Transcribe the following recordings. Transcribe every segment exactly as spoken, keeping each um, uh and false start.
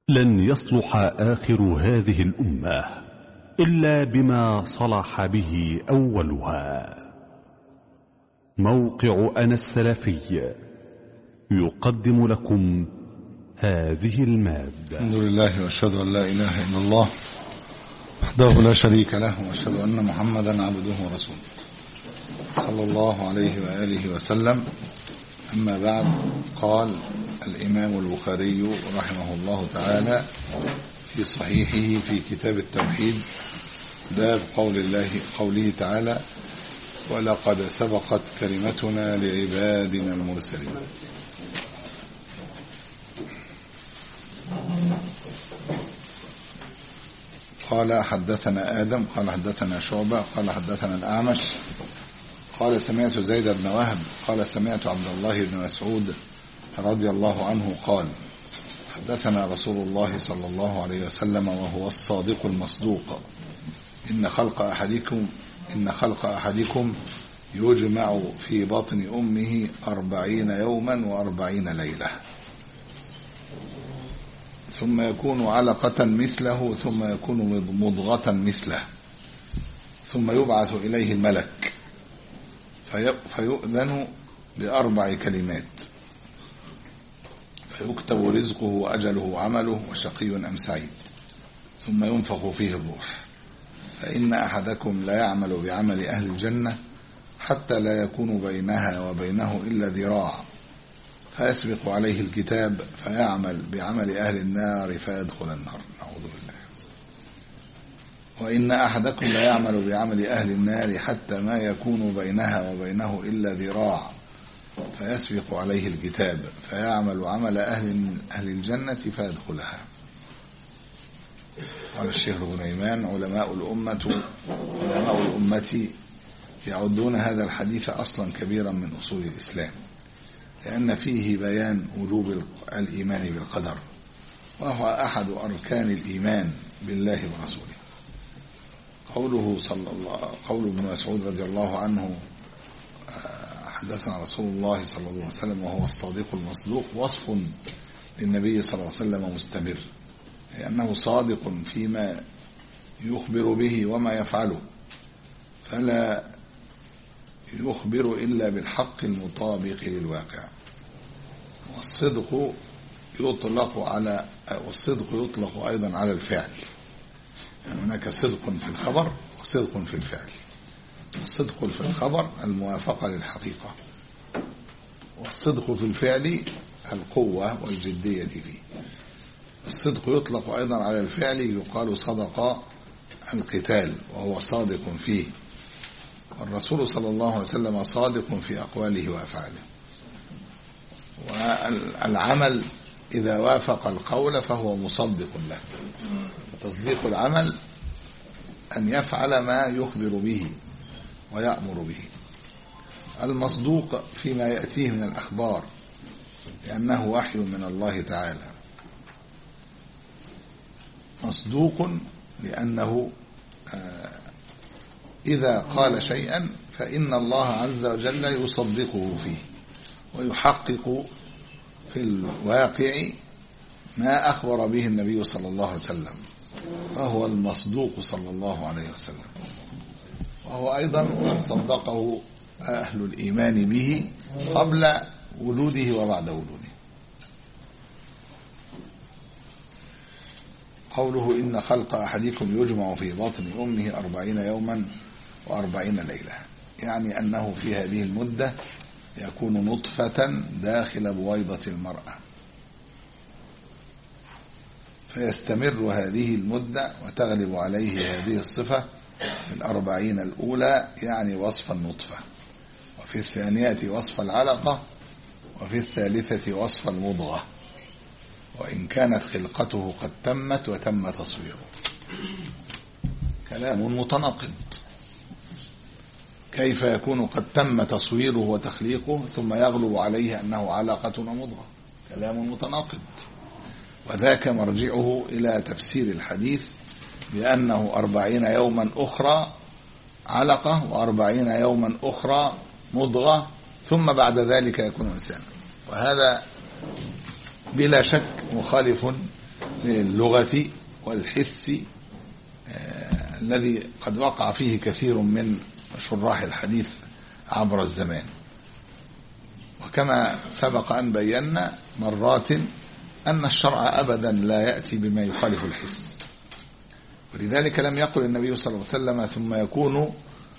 لن يصلح آخر هذه الأمة إلا بما صلح به أولها. موقع أنا السلفي يقدم لكم هذه المادة. الحمد لله وأشهد أن لا إله إلا الله وحده لا شريك له، وأشهد أن محمدا عبده ورسوله صلى الله عليه وآله وسلم. أما بعد، قال الإمام البخاري رحمه الله تعالى في صحيحه في كتاب التوحيد باب قول الله قوله تعالى: ولقد سبقت كلمتنا لعبادنا المرسلين. قال حدثنا آدم قال حدثنا شعبة قال حدثنا الأعمش قال سمعت زيد بن وهب قال سمعت عبد الله بن مسعود رضي الله عنه قال: حدثنا رسول الله صلى الله عليه وسلم وهو الصادق المصدوق: إن خلق أحدكم إن خلق أحدكم يجمع في بطن أمه أربعين يوما وأربعين ليلة، ثم يكون علقة مثله، ثم يكون مضغة مثله، ثم يبعث إليه الملك فيؤذن بأربع كلمات، فيكتب رزقه وأجله وعمله وشقي أم سعيد، ثم ينفخ فيه الروح، فإن أحدكم لا يعمل بعمل أهل الجنة حتى لا يكون بينها وبينه إلا ذراع، فيسبق عليه الكتاب فيعمل بعمل أهل النار فيدخل النار، نعوذ بالله. وإن أحدكم لا يعمل بعمل أهل النار حتى ما يكون بينها وبينه إلا ذراع، فيسبق عليه الكتاب فيعمل عمل أهل, أهل الجنة فيدخلها. قال الشيخ غنيمان: علماء الأمة علماء الأمة يعدون هذا الحديث أصلا كبيرا من أصول الإسلام، لأن فيه بيان وجوب الإيمان بالقدر، وهو أحد أركان الإيمان بالله ورسوله. قوله صلى الله قول ابن مسعود رضي الله عنه: حدثنا رسول الله صلى الله عليه وسلم وهو الصادق المصدوق، وصف للنبي صلى الله عليه وسلم مستمر، لأنه صادق فيما يخبر به وما يفعله، فلا يخبر إلا بالحق المطابق للواقع. والصدق يطلق على والصدق يطلق أيضا على الفعل، يعني هناك صدق في الخبر وصدق في الفعل. الصدق في الخبر الموافقة للحقيقة، والصدق في الفعل القوة والجدية فيه. الصدق يطلق أيضا على الفعل، يقال صدق القتال وهو صادق فيه، والرسول صلى الله عليه وسلم صادق في أقواله وأفعاله. والعمل إذا وافق القول فهو مصدق له، تصديق العمل أن يفعل ما يخبر به ويأمر به. المصدوق فيما يأتيه من الأخبار، لأنه وحي من الله تعالى. مصدوق لأنه إذا قال شيئا فإن الله عز وجل يصدقه فيه ويحقق في الواقع ما أخبر به النبي صلى الله عليه وسلم، فهو المصدوق صلى الله عليه وسلم. وهو أيضا صدقه أهل الإيمان به قبل وجوده وبعد وجوده. قوله: إن خلق أحدكم يجمع في بطن أمه أربعين يوما وأربعين ليلة، يعني أنه في هذه المدة يكون نطفة داخل بويضة المرأة، فيستمر هذه المدة وتغلب عليه هذه الصفة في الأربعين الأولى، يعني وصف النطفة، وفي الثانية وصف العلقة، وفي الثالثة وصف المضغة، وإن كانت خلقته قد تمت وتم تصويره. كلام متناقض. كيف يكون قد تم تصويره وتخليقه ثم يغلب عليه أنه علقة ومضغة؟ كلام متناقض. وذاك مرجعه إلى تفسير الحديث بأنه أربعين يوما أخرى علقة وأربعين يوما أخرى مضغة، ثم بعد ذلك يكون إنسانا. وهذا بلا شك مخالف للغة والحس الذي قد وقع فيه كثير من شراح الحديث عبر الزمان. وكما سبق أن بينا مرات أن الشرع أبدا لا يأتي بما يخالف الحس، ولذلك لم يقل النبي صلى الله عليه وسلم ثم يكون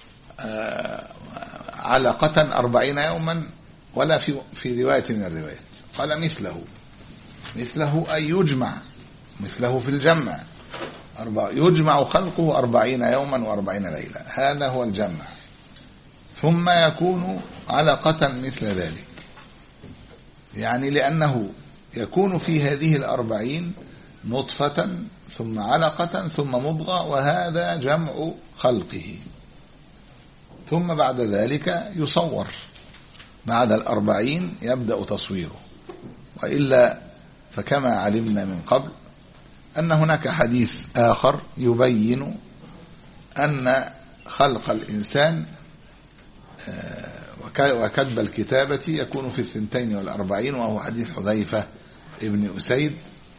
علقة أربعين يوما، ولا في في رواية من الروايات قال مثله مثله أي يجمع مثله في الجمع يجمع خلقه أربعين يوما وأربعين ليلة، هذا هو الجمع. ثم يكون علقة مثل ذلك، يعني لأنه يكون في هذه الأربعين نطفة ثم علقة ثم مضغة، وهذا جمع خلقه. ثم بعد ذلك يصور، بعد الأربعين يبدأ تصويره. وإلا فكما علمنا من قبل أن هناك حديث آخر يبين أن خلق الإنسان وكتب الكتابة يكون في الثنتين والأربعين، وهو حديث حذيفة ابن أسيد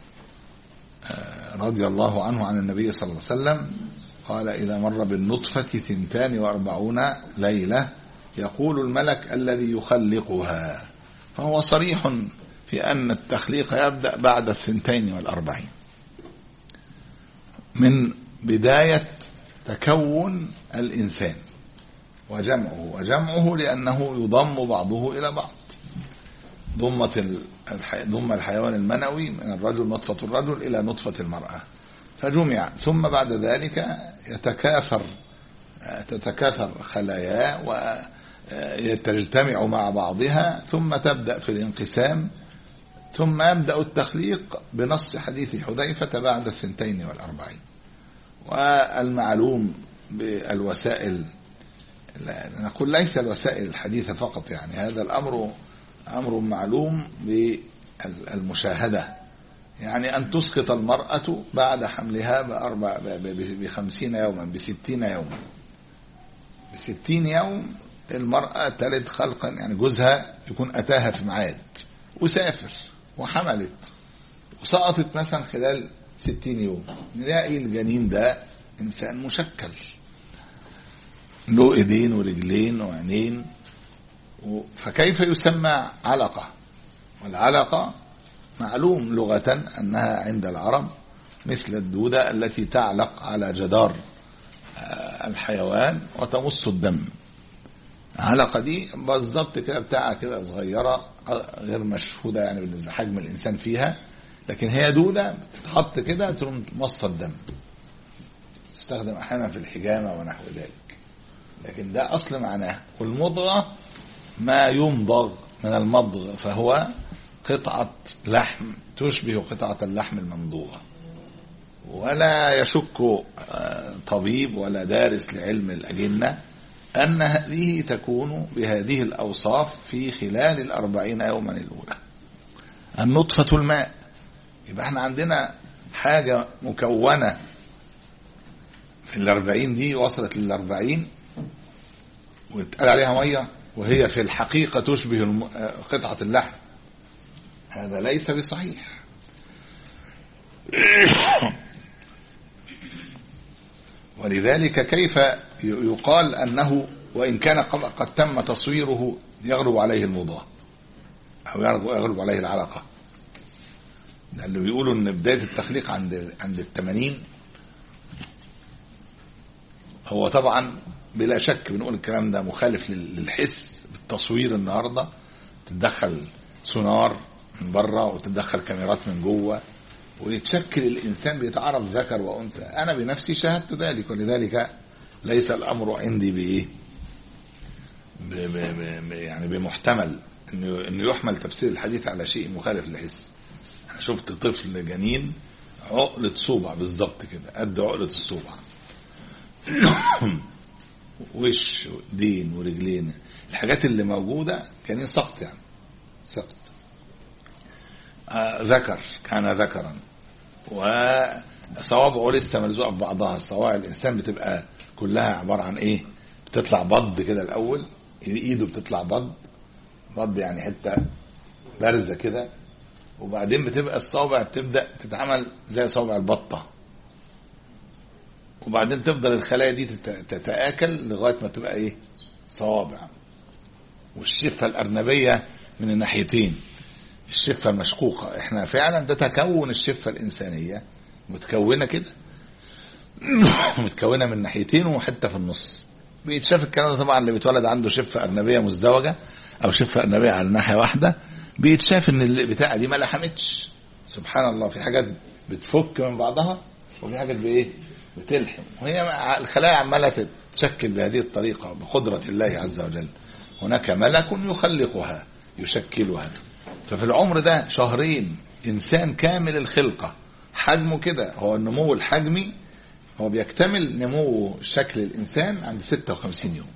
رضي الله عنه عن النبي صلى الله عليه وسلم قال: إذا مر بالنطفة ثنتان وأربعون ليلة يقول الملك الذي يخلقها. فهو صريح في أن التخليق يبدأ بعد الثنتين والأربعين من بداية تكون الإنسان وجمعه، وجمعه لأنه يضم بعضه إلى بعض. ضمة ضم الحيوان المنوي من الرجل نطفة الرجل إلى نطفة المرأة فجمع، ثم بعد ذلك يتكاثر تتكاثر خلاياه وتجتمع مع بعضها، ثم تبدأ في الانقسام، ثم يبدأ التخليق بنص حديث حذيفة بعد الثنتين والأربعين. والمعلوم بالوسائل، نقول ليس الوسائل الحديثة فقط، يعني هذا الأمر أمر معلوم بالمشاهدة، يعني أن تسقط المرأة بعد حملها بأربع بخمسين يوما بستين يوما بستين يوم المرأة تلد خلقا، يعني جوزها يكون أتاها في ميعاد وسافر وحملت وسقطت مثلا خلال ستين يوم، نلاقي الجنين ده إنسان مشكل له ايدين ورجلين وعينين، فكيف يسمى علقة؟ والعلقة معلوم لغة أنها عند العرب مثل الدودة التي تعلق على جدار الحيوان وتمص الدم. علقة دي بالضبط كده بتاعة كده صغيرة غير مشهودة يعني بالنسبة حجم الإنسان فيها، لكن هي دودة بتتحط كده تقوم تمص الدم، تستخدم أحيانا في الحجامة ونحو ذلك، لكن ده أصل معناه. والمضغة ما يمضغ من المضغ، فهو قطعة لحم تشبه قطعة اللحم الممضوغة. ولا يشك طبيب ولا دارس لعلم الأجنة أن هذه تكون بهذه الأوصاف في خلال الأربعين يوما الأولى. النطفة الماء، يبقى احنا عندنا حاجة مكونة في الأربعين دي وصلت للأربعين واتقال عليها مية، وهي في الحقيقة تشبه قطعة اللحم، هذا ليس بصحيح. ولذلك كيف يقال أنه وإن كان قد تم تصويره يغلب عليه المضغة أو يغلب عليه العلقة؟ ده اللي بيقولوا أن بداية التخليق عند عند الثمانين. هو طبعا بلا شك بنقول الكلام ده مخالف للحس بالتصوير. النهاردة تتدخل سونار من بره وتتدخل كاميرات من جوه ويتشكل الإنسان بيتعرف ذكر وأنثى. أنا بنفسي شاهدت ذلك، ولذلك ليس الأمر عندي بإيه يعني بمحتمل إنه إنه يحمل تفسير الحديث على شيء مخالف للحس. أنا شفت طفل جنين عقلة صوبع بالضبط كده قد عقلة الصوبع وش دين ورجلين، الحاجات اللي موجودة كان سقط، يعني سقط آه ذكر، كان ذكرا وصوابعه لسه ملزوقه ببعضها. صوابع الإنسان بتبقى كلها عبارة عن إيه؟ بتطلع بض كده الأول، إيده بتطلع بض بض يعني حتة بارزة كده، وبعدين بتبقى الصوابع تبدأ تتعمل زي صوابع البطة، وبعدين تفضل الخلايا دي تتآكل لغاية ما تبقى ايه صوابع. والشفة الأرنبية من الناحيتين، الشفة المشقوقة، احنا فعلا ده تكون الشفة الإنسانية متكونة كده متكونة من ناحيتين وحتة في النص. بيتشاف الكلام ده طبعا اللي بيتولد عنده شفة أرنبية مزدوجة او شفة أرنبية على ناحية واحدة، بيتشاف ان البتاعة دي ما لحمتش. سبحان الله، في حاجات بتفك من بعضها وفي حاجات بايه بتلحم، وهي الخلايا عمالة تتشكل بهذه الطريقة بقدرة الله عز وجل. هناك ملك يخلقها يشكلها. ففي العمر ده شهرين انسان كامل الخلقة، حجمه كده، هو النمو الحجمي هو بيكتمل نمو شكل الانسان عند ستة وخمسين يوم،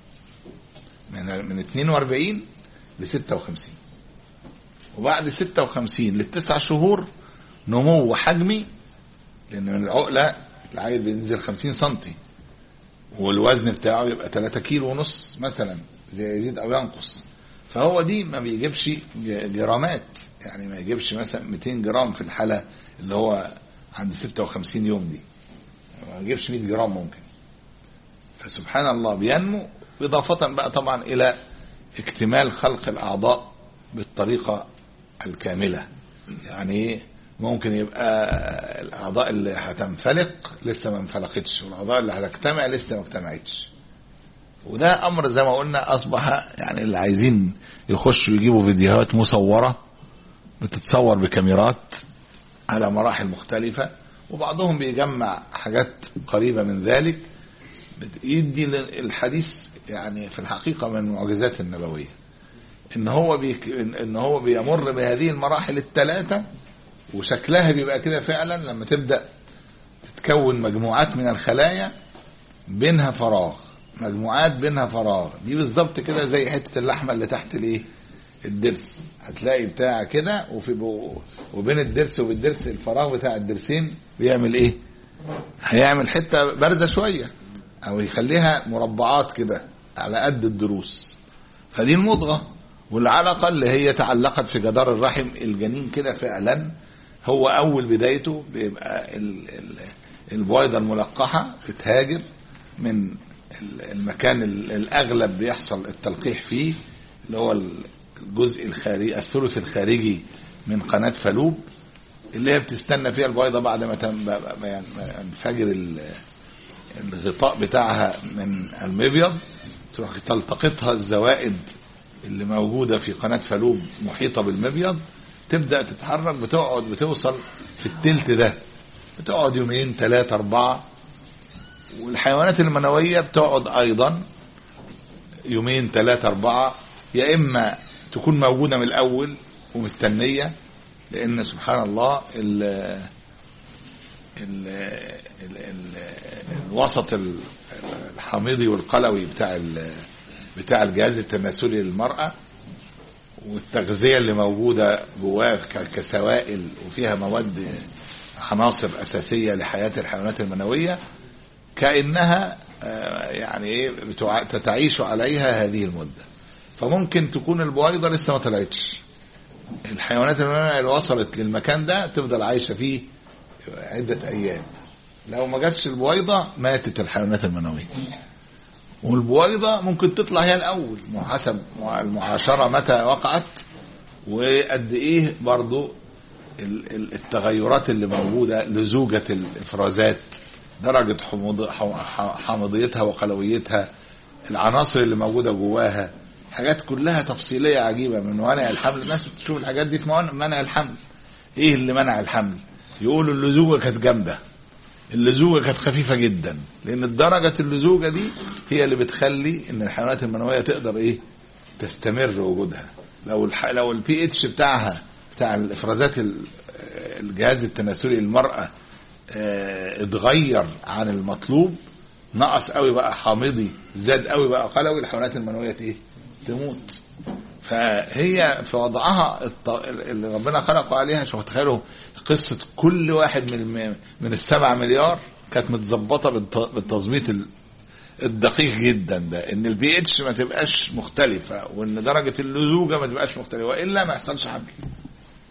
من من اتنين واربعين ل ستة وخمسين، وبعد ستة وخمسين للتسع شهور نمو حجمي، لان من العقلة العيل بينزل خمسين سنتي والوزن بتاعه يبقى تلاتة كيلو ونص مثلا، زي يزيد او ينقص. فهو دي ما بيجيبش جرامات، يعني ما يجيبش مثلا مئتين جرام في الحالة اللي هو عند ستة وخمسين يوم دي، ما يجيبش مئة جرام ممكن. فسبحان الله بينمو، إضافة بقى طبعا إلى اكتمال خلق الأعضاء بالطريقة الكاملة. يعني ممكن يبقى الأعضاء اللي هتنفلق لسه ما انفلقتش، والأعضاء اللي هتجتمع لسه ما اجتمعتش. وده أمر زي ما قلنا أصبح يعني اللي عايزين يخشوا يجيبوا فيديوهات مصورة بتتصور بكاميرات على مراحل مختلفة، وبعضهم بيجمع حاجات قريبة من ذلك، يدي الحديث يعني في الحقيقة من المعجزات النبوية ان هو بيك ان هو بيمر بهذه المراحل الثلاثة، وشكلها بيبقى كده فعلا لما تبدأ تتكون مجموعات من الخلايا بينها فراغ، مجموعات بينها فراغ، دي بالظبط كده زي حتة اللحمة اللي تحت الايه الدرس، هتلاقي بتاع كده وفي وبين الدرس وبالدرس الفراغ بتاع الدرسين بيعمل ايه، هيعمل حتة بارزة شوية او يخليها مربعات كده على قد الضروس، فدي المضغة. والعلقة اللي هي تعلقت في جدار الرحم الجنين كده فعلا، هو اول بدايته بيبقى البويضة الملقحة بتهاجر من المكان الاغلب بيحصل التلقيح فيه، اللي هو الجزء الخارجي الثلث الخارجي من قناة فالوب، اللي هي بتستنى فيها البويضة بعد ما ينفجر الغطاء بتاعها من المبيض، تروح تلتقطها الزوائد اللي موجودة في قناة فالوب محيطة بالمبيض، تبدأ تتحرك، بتقعد بتوصل في التلت ده بتقعد يومين ثلاثة أربعة. والحيوانات المنوية بتقعد أيضا يومين ثلاثة أربعة، يا إما تكون موجودة من الأول ومستنية، لأن سبحان الله ال ال ال ال الوسط الحامضي والقلوي بتاع بتاع الجهاز التناسلي للمرأة، والتغذية اللي موجودة جواه كسوائل وفيها مواد عناصر أساسية لحياة الحيوانات المنوية، كأنها يعني ايه تتعيش عليها هذه المدة. فممكن تكون البويضة لسه ما طلعتش، الحيوانات المنوية اللي وصلت للمكان ده تفضل عايشة فيه عدة أيام، لو ما جاتش البويضة ماتت الحيوانات المنوية. والبويضة ممكن تطلع هي الأول حسب المعاشرة متى وقعت، وقد إيه برضو التغيرات اللي موجودة لزوجة الإفرازات، درجة حامضيتها وقلويتها، العناصر اللي موجودة جواها، حاجات كلها تفصيلية عجيبة من منع الحمل. الناس بتشوف الحاجات دي في منع الحمل، ايه اللي منع الحمل؟ يقولوا اللزوجة كانت جامدة، اللزوجة كانت خفيفة جدا، لان الدرجة اللزوجة دي هي اللي بتخلي ان الحيوانات المنوية تقدر ايه تستمر وجودها. لو الح... لو البي اتش بتاعها بتاع الافرازات الجهاز التناسلي للمرأة اه اتغير عن المطلوب، نقص قوي بقى حامضي، زاد قوي بقى قلوي، الحيوانات المنوية ايه تموت. فهي في وضعها اللي ربنا خلقه عليها. شوف تخيلوا قصة كل واحد من من السبع مليار كانت متظبطة بالتظبيط الدقيق جدا ده، ان البي اتش ما تبقاش مختلفة، وان درجة اللزوجة ما تبقاش مختلفة، وإلا ما يحصلش حمل.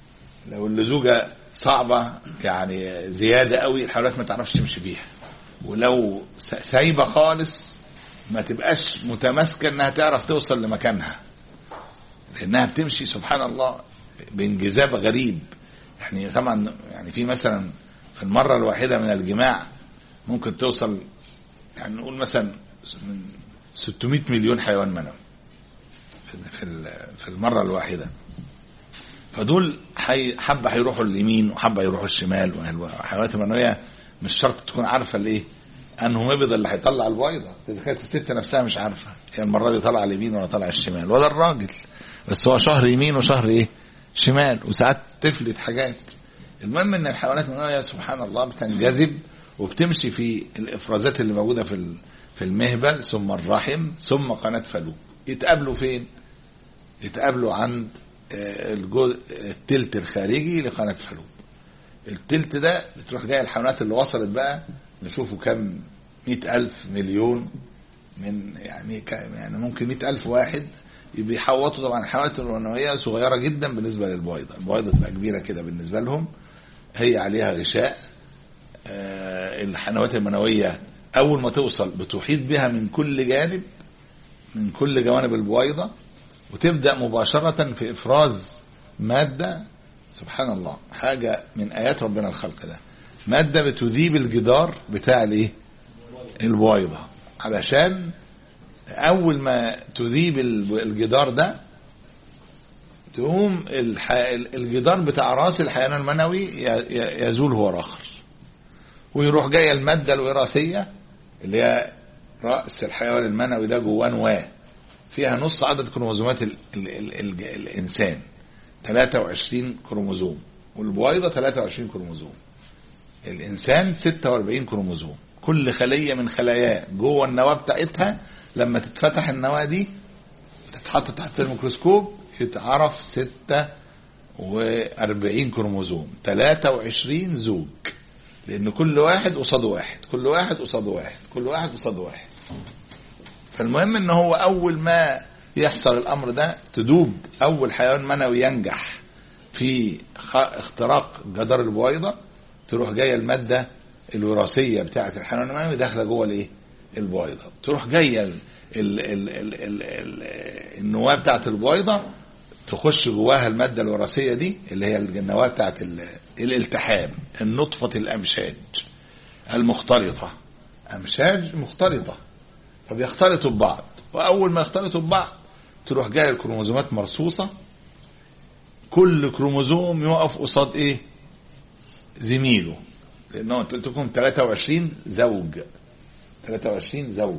لو اللزوجة صعبة يعني زيادة قوي الحيوانات ما تعرفش تمشي بيها، ولو سايبة خالص ما تبقاش متماسكة انها تعرف توصل لمكانها، لانها بتمشي سبحان الله بانجذاب غريب. يعني طبعا يعني في مثلا في المرة الواحدة من الجماع ممكن توصل يعني نقول مثلا من ستمائة مليون حيوان منوي في في المرة الواحدة. فدول حبة هيروحوا اليمين وحبة يروحوا الشمال. والحيوانات المنوية مش شرط تكون عارفة الايه انه مبيض اللي هيطلع البيضة، اذا كانت الست نفسها مش عارفة هي المرة دي طلع اليمين ولا طلع الشمال، ولا الراجل، بس هو شهر يمين وشهر ايه شمال، وساعات تفلت حاجات. المهم ان الحيوانات المنوية سبحان الله بتنجذب وبتمشي في الافرازات اللي موجودة في في المهبل ثم الرحم ثم قناة فالوب. يتقابلوا فين؟ يتقابلوا عند التلت الخارجي لقناة فالوب. التلت ده بتروح جاي الحيوانات اللي وصلت بقى نشوفوا كم مئة ألف مليون من يعني يعني ممكن مئة ألف واحد بيحوطوا. طبعا الحيوانات المنوية صغيرة جدا بالنسبة للبويضة، البويضة تبقى كبيرة كده بالنسبة لهم، هي عليها غشاء. الحيوانات المنوية أول ما توصل بتحيط بها من كل جانب من كل جوانب البويضة، وتبدأ مباشرة في إفراز مادة سبحان الله حاجة من آيات ربنا الخلق ده، مادة بتذيب الجدار بتاع الايه البويضة، علشان أول ما تذيب الجدار ده تقوم الجدار بتاع راس الحيوان المنوي يزول هو الآخر، ويروح جاية المادة الوراثية اللي هي رأس الحيوان المنوي ده جواه نواة فيها نص عدد كروموزومات ال ال ال ال الإنسان ثلاثة وعشرين كروموزوم، والبويضة ثلاثة وعشرين كروموزوم، الإنسان ستة وأربعين كروموزوم. كل خلية من خلاياه جوه النواة بتاعتها لما تتفتح النواة دي تتحط تحت الميكروسكوب يتعرف ستة وأربعين كروموزوم، ثلاثة وعشرين زوج، لأن كل واحد قصاد واحد كل واحد قصاد واحد كل واحد قصاد واحد. فالمهم ان هو اول ما يحصل الامر ده تدوب اول حيوان منوي ينجح في اختراق جدار البويضة، تروح جاية المادة الوراثية بتاعة الحيوان المنوي داخلة جوه الايه البويضة، تروح جاية ال ال ال ال ال ال النواة بتاعة البويضة تخش جواها المادة الوراثية دي اللي هي النواة بتاعة الالتحام، النطفة الامشاج المختلطة، امشاج مختلطة فبيختلطوا ببعض، واول ما يختلطوا ببعض تروح جايه الكروموزومات مرصوصه، كل كروموزوم يقف قصاد ايه زميله، لانه قلت لكم ثلاثة وعشرين زوج ثلاثة وعشرين زوج،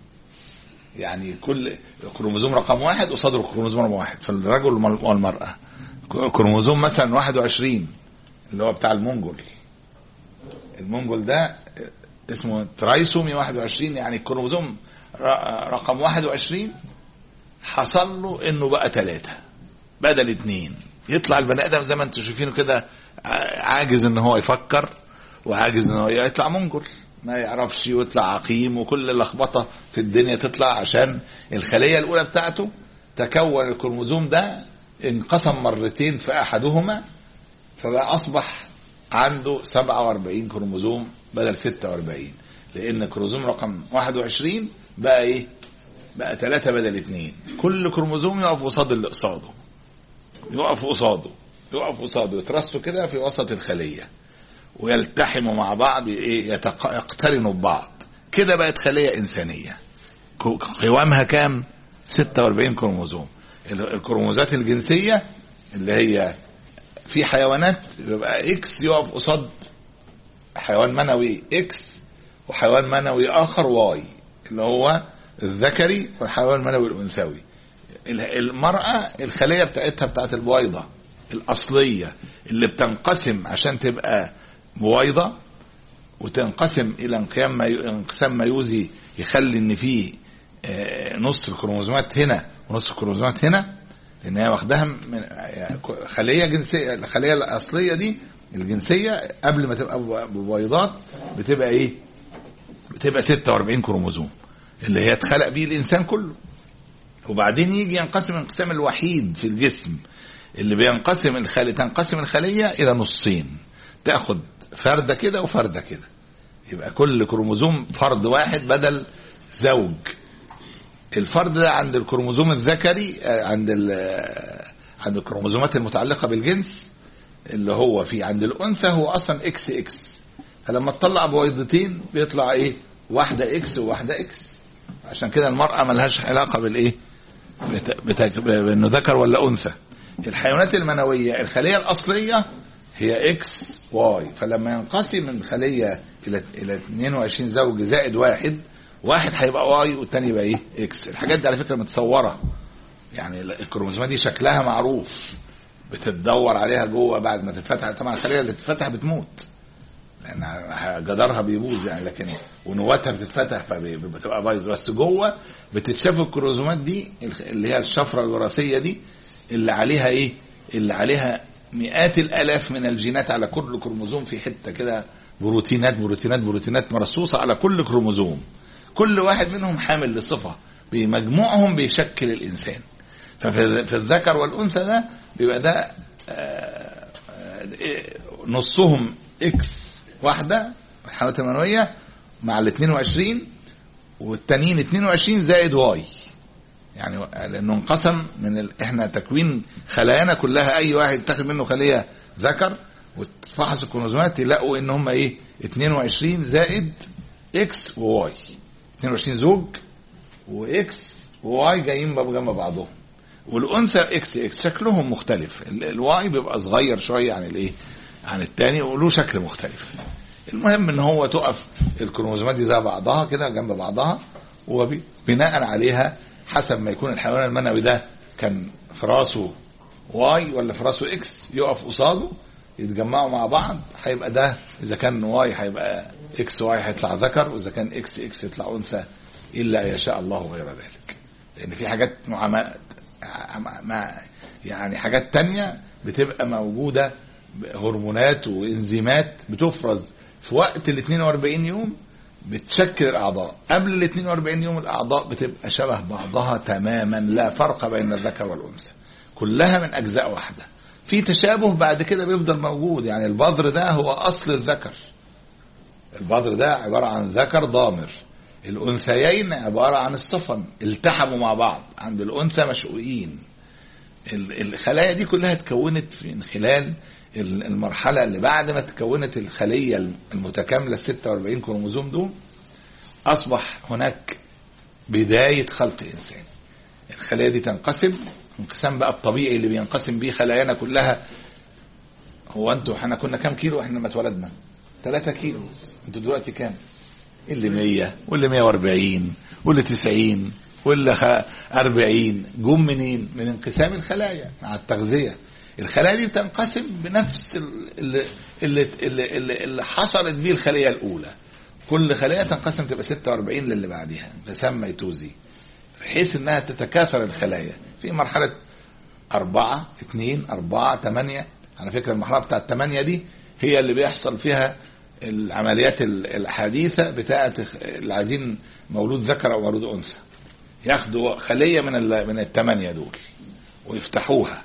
يعني كل كروموزوم رقم واحد قصاد الكروموزوم رقم واحد في الرجل والمرأة. كروموزوم مثلا واحد وعشرين اللي هو بتاع المونجول، المونجول ده اسمه ترايسومي واحد وعشرين، يعني الكروموزوم رقم واحد وعشرين حصل له انه بقى ثلاثة بدل اتنين، يطلع البني ادم زي ما انتم شايفينه كده عاجز ان هو يفكر وعاجز ان هو يطلع منجر، ما يعرفش ويطلع عقيم، وكل اللخبطه في الدنيا تطلع عشان الخليه الاولى بتاعته تكون الكروموزوم ده انقسم مرتين في احدهما، فبقى اصبح عنده سبعة وأربعين كروموزوم بدل ستة وأربعين، لان كروموزوم رقم واحد وعشرين بقى ايه بقى ثلاثة بدل اتنين، كل كروموزوم يقف قصاد اللي قصاده يقف قصاده يقف قصاده يترصوا كده في وسط الخليه ويلتحموا مع بعض ايه يقترنوا ببعض كده، بقت خليه انسانيه قوامها كام ستة وأربعين كروموزوم. الكروموزات الجنسيه اللي هي في حيوانات بيبقى اكس يقف قصاد حيوان منوي اكس وحيوان منوي اخر واي اللي هو الذكري والحيوان المنوي الانثوي. المرأة الخلية بتاعتها بتاعت البويضة الاصلية اللي بتنقسم عشان تبقى بويضة وتنقسم الى انقسام انقسام ميوزي يخلي ان فيه نص الكروموزومات هنا ونص الكروموزومات هنا، لان هي واخداها من خلية جنسية. الخلية الاصلية دي الجنسية قبل ما تبقى بويضات بتبقى ايه بتبقى ستة وأربعين كروموزوم اللي هي اتخلق بيه الانسان كله، وبعدين يجي ينقسم انقسام الوحيد في الجسم اللي بينقسم الخلية، تنقسم الخلية الى نصين، تاخد فردة كده وفردة كده، يبقى كل كروموزوم فرد واحد بدل زوج. الفرد ده عند الكروموزوم الذكري، عند عند الكروموزومات المتعلقة بالجنس اللي هو في عند الانثى هو اصلا اكس اكس، فلما تطلع بويضتين بيطلع ايه؟ واحدة اكس وواحدة اكس. عشان كده المرأة ملهاش علاقة بالايه؟ بانه ذكر ولا انثى. الحيوانات المنوية الخلية الاصلية هي اكس واي، فلما ينقسم من خلية الى الى اثنين وعشرين زوج زائد واحد، واحد هيبقى واي والتاني يبقى ايه؟ اكس. الحاجات دي على فكرة متصورة، يعني الكروموزومات دي شكلها معروف، بتدور عليها جوه بعد ما تتفتح. طبعا الخلية اللي تتفتح بتموت لان جدارها بيبوظ يعني، لكن ونواتها بتتفتح فبتبقى بايظه، بس جوه بتتشاف الكروموزومات دي اللي هي الشفره الوراثيه دي اللي عليها ايه؟ اللي عليها مئات الالاف من الجينات على كل كروموزوم، في حته كده بروتينات بروتينات بروتينات مرصوصه على كل كروموزوم، كل واحد منهم حامل لصفه، بمجموعهم بيشكل الانسان. ففي الذكر والانثى ده بيبقى ده نصهم اكس واحدة الحيوانات المنوية مع ال اثنين وعشرين، والتانيين اثنين وعشرين زائد واي، يعني لانه انقسم من ال... احنا تكوين خلايانا كلها اي واحد تاخد منه خلية ذكر وتفحص الكروموزومات يلاقوا ان هم ايه؟ اثنين وعشرين زائد اكس وواي، اثنين وعشرين زوج واكس وواي جايين جنب بعضهم. والانثى اكس اكس شكلهم مختلف، الواي بيبقى صغير شوية عن الايه؟ عن التاني، وله شكل مختلف. المهم ان هو تقف الكروموزومات دي زي بعضها كده جنب بعضها، وبناء عليها حسب ما يكون الحيوان المنوي ده كان في راسه واي ولا في راسه اكس يقف قصاده يتجمعوا مع بعض، هيبقى ده اذا كان واي هيبقى اكس واي هيطلع ذكر، واذا كان اكس اكس يطلع انثى، الا يشاء الله غير ذلك. لان في حاجات مع يعني حاجات تانية بتبقى موجودة، هرمونات وانزيمات بتفرز في وقت ال اثنين واربعين يوم بتشكل الاعضاء. قبل ال اثنين واربعين يوم الاعضاء بتبقى شبه بعضها تماما، لا فرق بين الذكر والانثى، كلها من اجزاء واحدة. في تشابه بعد كده بيفضل موجود، يعني البذر ده هو اصل الذكر، البذر ده عبارة عن ذكر ضامر، الانثيين عبارة عن الصفن التحموا مع بعض، عند الانثى مشقوقين. الخلايا دي كلها اتكونت من خلال المرحلة اللي بعد ما تكونت الخلية المتكاملة ستة واربعين كروموزوم دول، أصبح هناك بداية خلق الإنسان. الخلايا دي تنقسم انقسام بقى الطبيعي اللي بينقسم بيه خلايانا كلها. هو انتوا احنا كنا كام كيلو احنا لما اتولدنا؟ ثلاثة كيلو. انتوا دلوقتي كام؟ اللي مية واللي مية واربعين واللي تسعين واللي أربعين. جم منين؟ من انقسام الخلايا مع التغذية. الخلايا دي بتنقسم بنفس اللي, اللي, اللي, اللي, اللي حصلت بيه الخلية الأولى. كل خلية تنقسم تبقى ستة واربعين للي بعدها، تسمى ميتوزي، بحيث انها تتكاثر الخلايا في مرحلة أربعة اثنين أربعة ثمانية. على فكرة المرحلة بتاعة ثمانية دي هي اللي بيحصل فيها العمليات الحديثة بتاعة اللي عايزين مولود ذكر أو مولود أنثى، ياخدوا خلية من من الثمانية دول ويفتحوها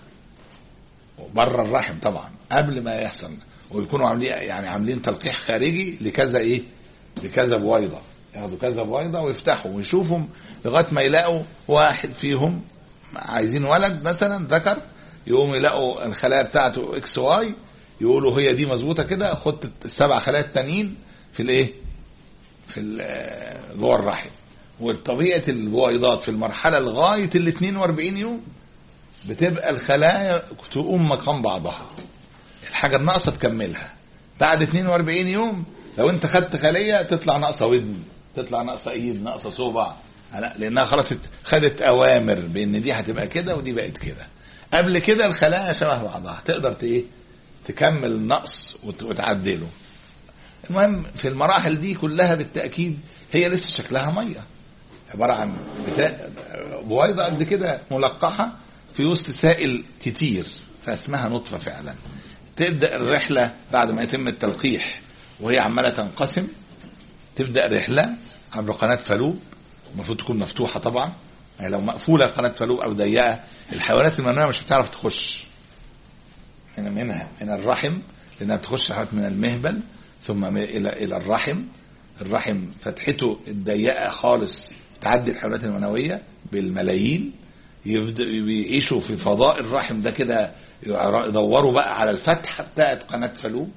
بره الرحم طبعا قبل ما يحصل، ويكونوا عاملين يعني عاملين تلقيح خارجي لكذا ايه لكذا بويضة، ياخدوا كذا بويضة ويفتحوا ويشوفوا لغاية ما يلاقوا واحد فيهم عايزين ولد مثلا ذكر، يقوموا يلاقوا الخلايا بتاعته اكس واي، يقولوا هي دي مظبوطة كده، خد السبع خلايا التانيين في الايه في جوه الرحم. وطبيعة البويضات في المرحلة لغاية ال اثنين واربعين يوم بتبقى الخلايا تقوم مقام بعضها، الحاجة الناقصة تكملها. بعد اثنين واربعين يوم لو انت خدت خلية تطلع ناقصة ودن، تطلع ناقصة ايد، ناقصة صوبع، لانها خلاص خدت اوامر بان دي هتبقى كده ودي بقت كده. قبل كده الخلايا شبه بعضها، تقدر ايه تكمل النقص وتعدله. المهم في المراحل دي كلها بالتأكيد هي لسه شكلها مية، عبارة عن بويضة قد كده ملقحة في وسط سائل كتير، فاسمها نطفة فعلا. تبدأ الرحلة بعد ما يتم التلقيح وهي عمالة تنقسم، تبدأ رحلة عبر قناة فالوب، المفروض تكون مفتوحة طبعا، يعني لو مقفولة قناة فالوب أو ضيقة الحيوانات المنوية مش هتعرف تخش، من منها من الرحم، لأنها بتخش من المهبل ثم إلى إلى الرحم. الرحم فتحته الضيقة خالص تعدي الحيوانات المنوية بالملايين، يعيشوا في فضاء الرحم ده كده، يدوروا بقى على الفتحة بتاعت قناة فالوب.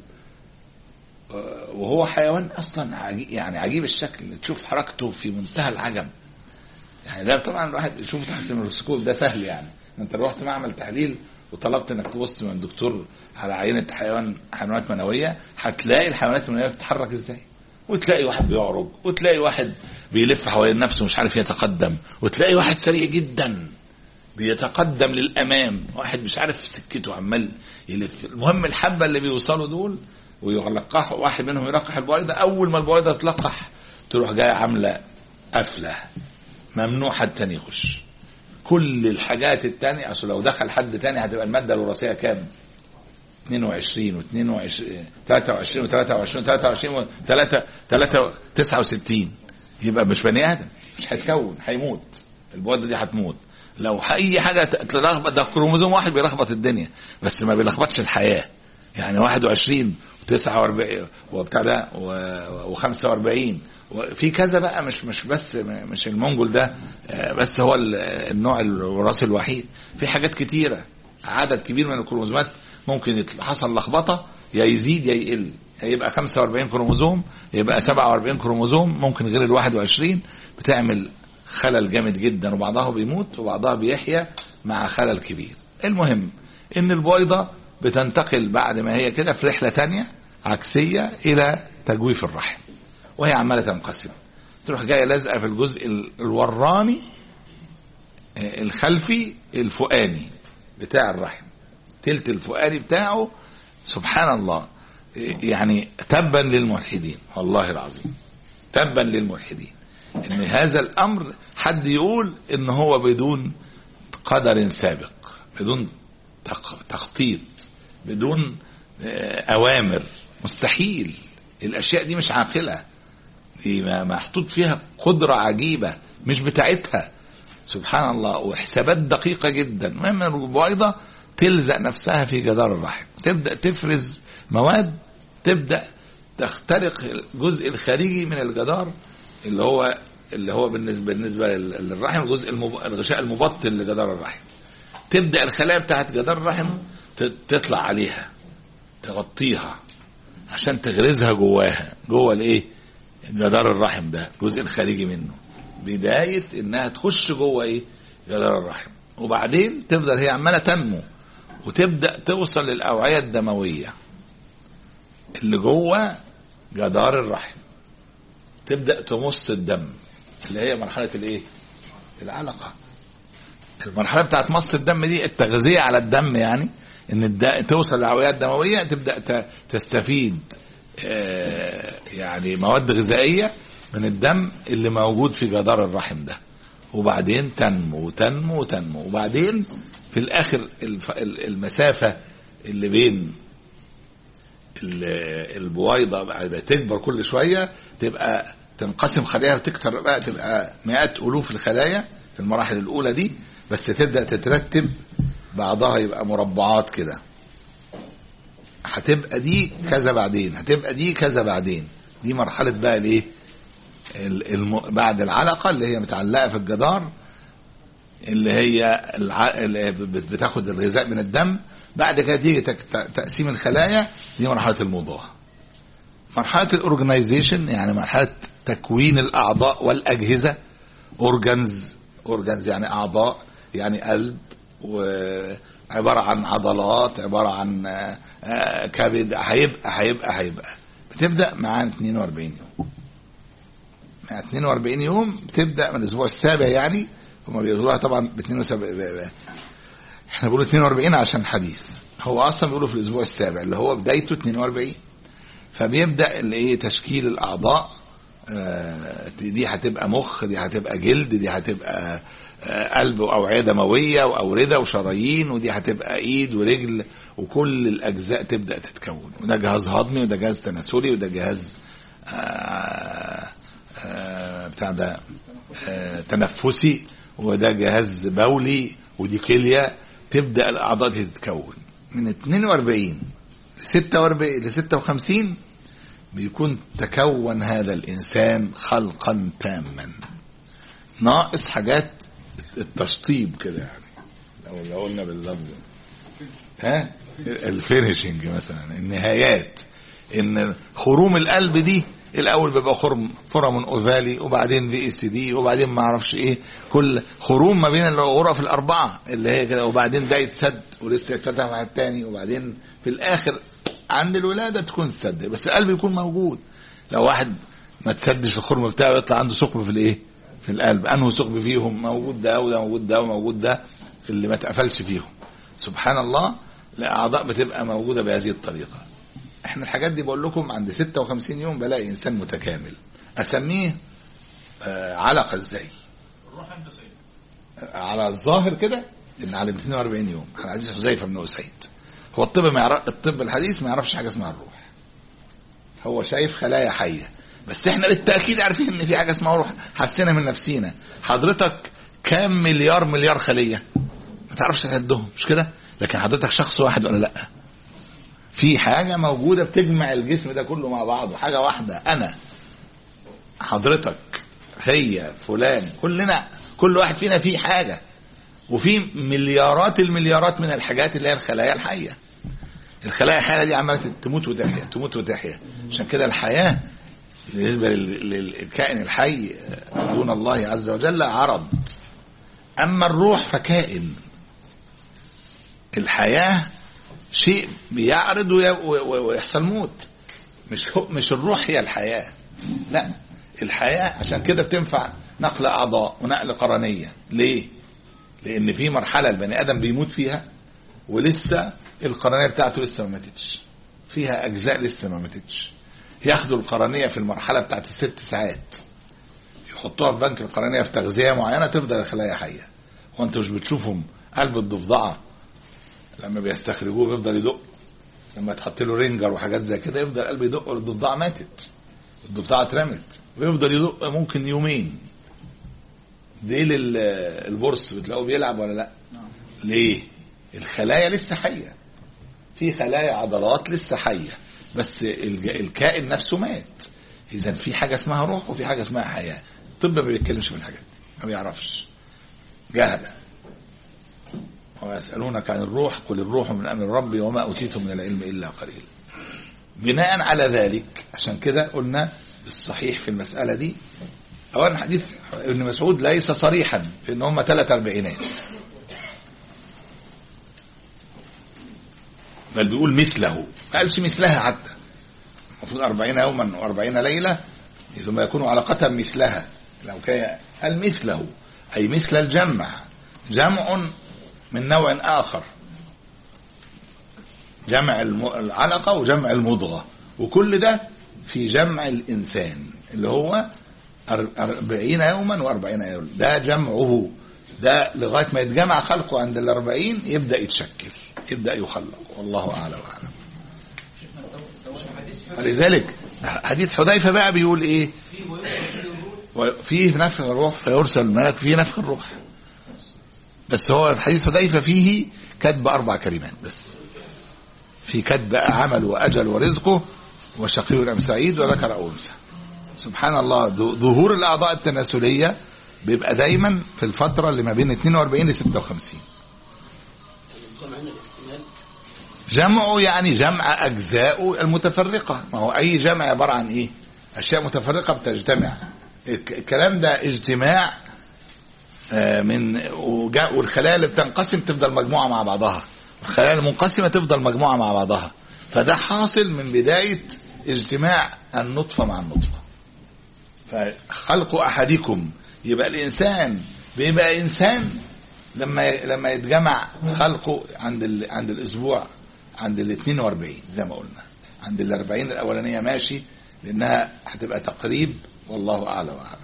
وهو حيوان أصلا عجيب، يعني عجيب الشكل، تشوف حركته في منتهى العجب. يعني ده طبعا الواحد يشوفه تحت الميكروسكوب ده سهل، يعني انت رحت معمل تحليل وطلبت انك تبص من الدكتور على عينة حيوان حيوانات منوية، هتلاقي الحيوانات المنوية بتتحرك ازاي، وتلاقي واحد بيعرج، وتلاقي واحد بيلف حوالين نفسه مش عارف يتقدم، وتلاقي واحد سريع جدا بيتقدم للأمام، واحد مش عارف سكته عمال يلف. المهم الحبة اللي بيوصلوا دول ويلقح واحد منهم يلقح البويضة، أول ما البويضة تلقح تروح جاية عاملة قفلة، ممنوع حد تاني يخش. كل الحاجات التانية أصل لو دخل حد تاني هتبقى المادة الوراثية كام؟ اثنين وعشرين واثنين وعشرين ثلاثة وعشرين وثلاثة وعشرين وثلاثة وعشرين وثلاثة تسعة وستين، يبقى مش بني آدم، مش هيتكون، هيموت. البويضة دي هتموت لو اي حاجة تلخبط. ده كروموزوم واحد بيلخبط الدنيا بس ما بيلخبطش الحياة. يعني واحد وعشرين وتسعة واربعين وبتاع ده وخمسة واربعين في كذا بقى، مش مش بس مش المونجول ده بس هو النوع الوراثي الوحيد. في حاجات كتيرة، عدد كبير من الكروموزومات ممكن حصل لخبطة يا يزيد يا يقل، يبقى خمسة واربعين كروموزوم يبقى سبعة واربعين كروموزوم، ممكن غير الواحد وعشرين، بتعمل خلل جامد جدا، وبعضها بيموت وبعضها بيحيا مع خلل كبير. المهم ان البويضة بتنتقل بعد ما هي كده في رحلة تانية عكسية الى تجويف الرحم، وهي عمالة تنقسم، تروح جاية لازقة في الجزء الوراني الخلفي الفوقاني بتاع الرحم، تلت الفوقاني بتاعه. سبحان الله، يعني تبا للملحدين، والله العظيم تبا للملحدين ان هذا الامر حد يقول ان هو بدون قدر سابق، بدون تخطيط، بدون اوامر. مستحيل، الاشياء دي مش عاقلة، دي محطوط فيها قدرة عجيبة مش بتاعتها. سبحان الله، وحسابات دقيقة جدا. المهم البويضة تلزق نفسها في جدار الرحم، تبدأ تفرز مواد، تبدأ تخترق الجزء الخارجي من الجدار اللي هو اللي هو بالنسبة بالنسبة للرحم الجزء الغشاء المبطن لجدار الرحم. تبدأ الخلايا بتاعت جدار الرحم تطلع عليها تغطيها عشان تغرزها جواها، جوه الايه؟ جدار الرحم ده الجزء الخارجي منه، بداية انها تخش جوه ايه؟ جدار الرحم. وبعدين تفضل هي عمالة تنمو وتبدأ توصل للأوعية الدموية اللي جوه جدار الرحم، تبدأ تمص الدم اللي هي مرحلة الايه؟ العلقة. المرحلة بتاعت مص الدم دي التغذية على الدم، يعني ان الد... توصل للأوعية الدموية، تبدأ ت... تستفيد آه يعني مواد غذائية من الدم اللي موجود في جدار الرحم ده، وبعدين تنمو تنمو تنمو، وبعدين في الاخر الف... المسافة اللي بين البويضة بعد تكبر كل شوية تبقى تنقسم خلايا وتكتر بقى، تبقى مئات ألوف الخلايا في المراحل الأولى دي، بس تبدأ تترتب بعضها يبقى مربعات كده، هتبقى دي كذا بعدين، هتبقى دي كذا بعدين. دي مرحلة بقى الايه؟ الم... بعد العلقة اللي هي متعلقة في الجدار، اللي هي الع... اللي بتاخد الغذاء من الدم. بعد كده تيجي تك... تقسيم الخلايا، دي مرحلة المضاغ. مرحلة الاورجنايزيشن يعني مرحلة تكوين الأعضاء والأجهزة. اورجنز اورجنز يعني أعضاء، يعني قلب، وعبارة عن عضلات، عبارة عن كبد. هيبقى هيبقى هيبقى بتبدأ مع اثنين واربعين يوم. مع اثنين واربعين يوم بتبدأ من الأسبوع السابع، يعني هم بيقولوها طبعا ب اثنين وسبعين، احنا بنقول اثنين واربعين عشان حديث، هو أصلا بيقولوا في الأسبوع السابع اللي هو بدايته اثنين واربعين. فبيبدأ الايه؟ تشكيل الأعضاء. دي هتبقى مخ، دي هتبقى جلد، دي هتبقى قلب وأوعية دموية وأوردة وشرايين، ودي هتبقى ايد ورجل، وكل الأجزاء تبدأ تتكون. وده جهاز هضمي، وده جهاز تناسلي، وده جهاز آآ آآ بتاع ده تنفسي، وده جهاز بولي، ودي كلية. تبدأ الأعضاء تتكون. من اتنين واربعين لستة واربعين لستة وخمسين بيكون تكون هذا الإنسان خلقا تاما، ناقص حاجات التشطيب كده يعني، لو لو قلنا باللفظ ها الفينيشنج مثلا، النهايات، ان خروم القلب دي الاول بيبقى خرم فورامين اوفالي، وبعدين في اس دي، وبعدين ما اعرفش ايه، كل خروم ما بين الغرف الاربعه اللي هي كده، وبعدين ده يتسد ولسه يتفتح مع الثاني، وبعدين في الاخر عند الولاده تكون تسد، بس القلب يكون موجود. لو واحد ما تسدش الخرم بتاعه يطلع عنده ثقب في الايه، في القلب. انه ثقب فيهم؟ موجود ده وده موجود ده وموجود ده، اللي ما تقفلش فيهم. سبحان الله، الاعضاء بتبقى موجوده بهذه الطريقه. احنا الحاجات دي بقول لكم عند ستة وخمسين يوم بلاقي انسان متكامل. اسميه آه علقه ازاي؟ الروح انت سيد على الظاهر كده ان على اتنين واربعين يوم، على حديث حذيفه بن اسيد. هو الطب ما يعرف، الطب الحديث ما يعرفش حاجه اسمها الروح، هو شايف خلايا حيه، بس احنا بالتاكيد عارفين ان في حاجه اسمها روح، حسينا من نفسينا. حضرتك كام مليار مليار خليه ما تعرفش تعدهم، مش كده؟ لكن حضرتك شخص واحد ولا لا؟ في حاجه موجوده بتجمع الجسم ده كله مع بعضه، حاجه واحده. انا حضرتك هي فلان، كلنا كل واحد فينا فيه حاجه، وفي مليارات المليارات من الحاجات اللي هي الخلايا الحيه. الخلايا الحيه دي عماله تموت وتحيا تموت وتحيا. عشان كده الحياه بالنسبه للكائن الحي دون الله عز وجل عرض، اما الروح فكائن. الحياه شيء بيعرض ويحصل موت، مش مش الروح هي الحياه، لا. الحياه عشان كده بتنفع نقل اعضاء ونقل قرنيه. ليه؟ لان في مرحله البني ادم بيموت فيها ولسه القرنيه بتاعته لسه ما ماتتش، فيها اجزاء لسه ما ماتتش. ياخدوا القرنيه في المرحله بتاعت الست ساعات، يحطوها في بنك القرنيه في تغذيه معينه تفضل الخلايا حيه. وانتوا مش بتشوفهم قلب الضفدعه لما بيستخرجوه بيفضل يدق، لما تحط له رينجر وحاجات زي كده يفضل القلب يدق، والضفدعه ماتت، الضفدعه اترمت، ويفضل يدق ممكن يومين. ديل البورس بتلاقوه بيلعب ولا لا؟ ليه؟ الخلايا لسه حيه، في خلايا عضلات لسه حيه، بس الكائن نفسه مات. اذا في حاجه اسمها روح وفي حاجه اسمها حياه. الطب ما بيتكلمش في الحاجات دي، ما بيعرفش، جهله. ويسألونك عن الروح قل الروح من أمر ربي وما أوتيتم من العلم إلا قليل. بناء على ذلك عشان كده قلنا الصحيح في المسألة دي، أولا حديث ابن مسعود ليس صريحا في ان هم ثلاث أربعينات، بل بيقول مثله، ما قالش مثلها حتى. المفروض أربعين يوما وأربعين ليلة ثم يكون علاقتها مثلها. لو كان قال مثله أي مثل الجمع، جمع من نوع آخر، جمع العلقة وجمع المضغة، وكل ده في جمع الإنسان اللي هو أربعين يوما وأربعين يوما. ده جمعه ده لغاية ما يتجمع خلقه عند الأربعين يبدأ يتشكل، يبدأ يخلق، والله أعلى وأعلم. فلذلك حديث حذيفة بقى بيقول إيه؟ فيه نفخ الروح فيرسل الملك، فيه نفخ الروح، بس هو الحديث حذيفة فيه كتب أربع كلمات بس، في كتب عمل وأجل ورزقه وشقي أم سعيد وذكر أو أنثى. سبحان الله، ظهور الأعضاء التناسلية بيبقى دايما في الفترة اللي ما بين اثنين وأربعين ل ستة وخمسين. جمعه يعني جمع أجزاء المتفرقة، ما هو أي جمع عبارة عن إيه؟ أشياء متفرقة بتجتمع. الكلام ده اجتماع من، والخلايا اللي بتنقسم تفضل مجموعة مع بعضها، والخلايا المنقسمة تفضل مجموعة مع بعضها. فده حاصل من بداية اجتماع النطفة مع النطفة. فخلق أحدكم، يبقى الإنسان بيبقى إنسان لما لما يتجمع خلقه عند ال... عند الأسبوع، عند ال اثنين وأربعين زي ما قلنا. عند ال أربعين الأولانية ماشي، لأنها هتبقى تقريب، والله أعلى وأعلم.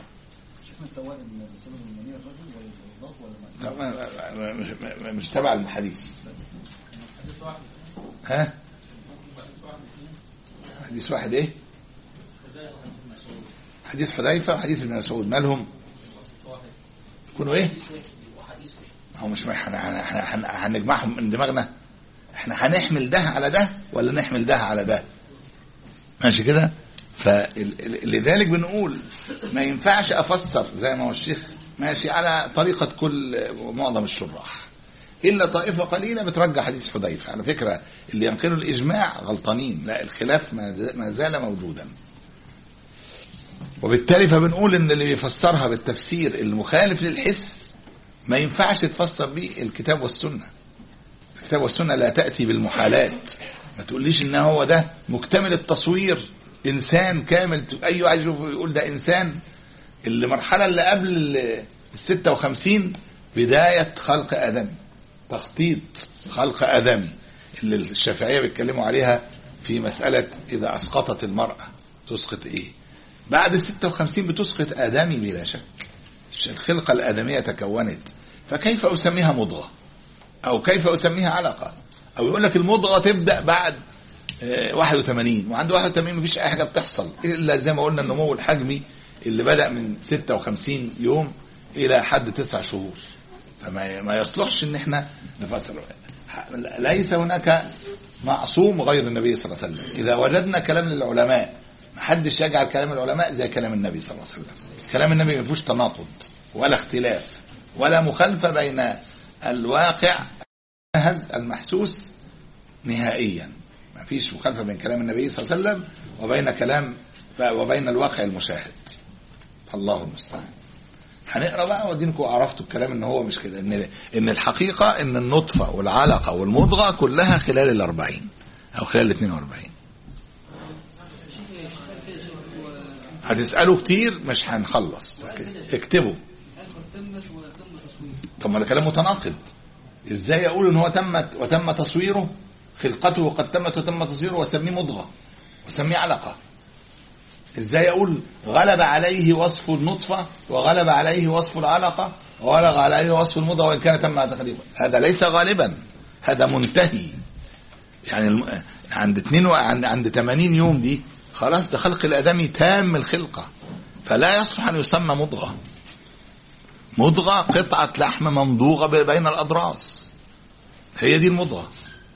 مش تبع الحديث. ها؟ حديث واحد ايه؟ حديث حذيفة وحديث ابن مسعود، مالهم؟ يكونوا ايه؟ هو مش احنا هنجمعهم من دماغنا؟ احنا هنحمل ده على ده ولا نحمل ده على ده؟ ماشي كده. فلذلك بنقول ما ينفعش افسر زي ما هو الشيخ ماشي على طريقة كل معظم الشراح، الا طائفة قليلة بترجح حديث حذيفة. على فكرة اللي ينقلوا الاجماع غلطانين، لا الخلاف ما زال موجودا. وبالتالي فبنقول ان اللي بيفسرها بالتفسير المخالف للحس ما ينفعش تفسر به الكتاب والسنة. الكتاب والسنة لا تأتي بالمحالات. ما تقوليش ان هو ده مكتمل التصوير انسان كامل، اي واحد يشوف يقول ده انسان. اللي مرحلة اللي قبل الستة وخمسين بداية خلق آدم، تخطيط خلق آدمي اللي الشافعية بيتكلموا عليها في مسألة إذا أسقطت المرأة تسقط إيه. بعد الستة وخمسين بتسقط آدمي بلا شك، الخلقة الآدمية تكونت. فكيف أسميها مضغة أو كيف أسميها علقة؟ أو يقول لك المضغة تبدأ بعد واحد وثمانين، وعند واحد وثمانين مفيش أي حاجة بتحصل إلا زي ما قلنا النمو الحجمي اللي بدأ من ستة وخمسين يوم إلى حد تسع شهور. فما ما يصلحش إن احنا نفسر. ليس هناك معصوم غير النبي صلى الله عليه وسلم. إذا وجدنا كلام للعلماء محدش يجعل كلام العلماء زي كلام النبي صلى الله عليه وسلم. كلام النبي ما فيهوش تناقض ولا اختلاف ولا مخالفة بين الواقع المحسوس نهائيا. ما فيش مخالفة بين كلام النبي صلى الله عليه وسلم وبين كلام وبين الواقع المشاهد. الله المستعان. هنقرا بقى وادينكم عرفتوا الكلام ان هو مش كده، ان ان الحقيقة ان النطفة والعلقة والمضغة كلها خلال الأربعين او خلال الاثنين واربعين. هتسألوا كتير مش هنخلص، اكتبوا. طب ما ده كلام متناقض. ازاي اقول ان هو تمت وتم تصويره، خلقته قد تمت وتم تصويره واسميه مضغة واسميه علقة؟ ازاي اقول غلب عليه وصف النطفة وغلب عليه وصف العلقة وغلب عليه وصف المضغة وان كان تم تقريبا؟ هذا ليس غالبا، هذا منتهي. يعني الم... عند اثنين و... عند عند ثمانين يوم دي خلاص ده خلق الآدمي تام الخلقة، فلا يصلح أن يسمى مضغة. مضغة قطعة لحم ممضوغة بين الأضراس، هي دي المضغة،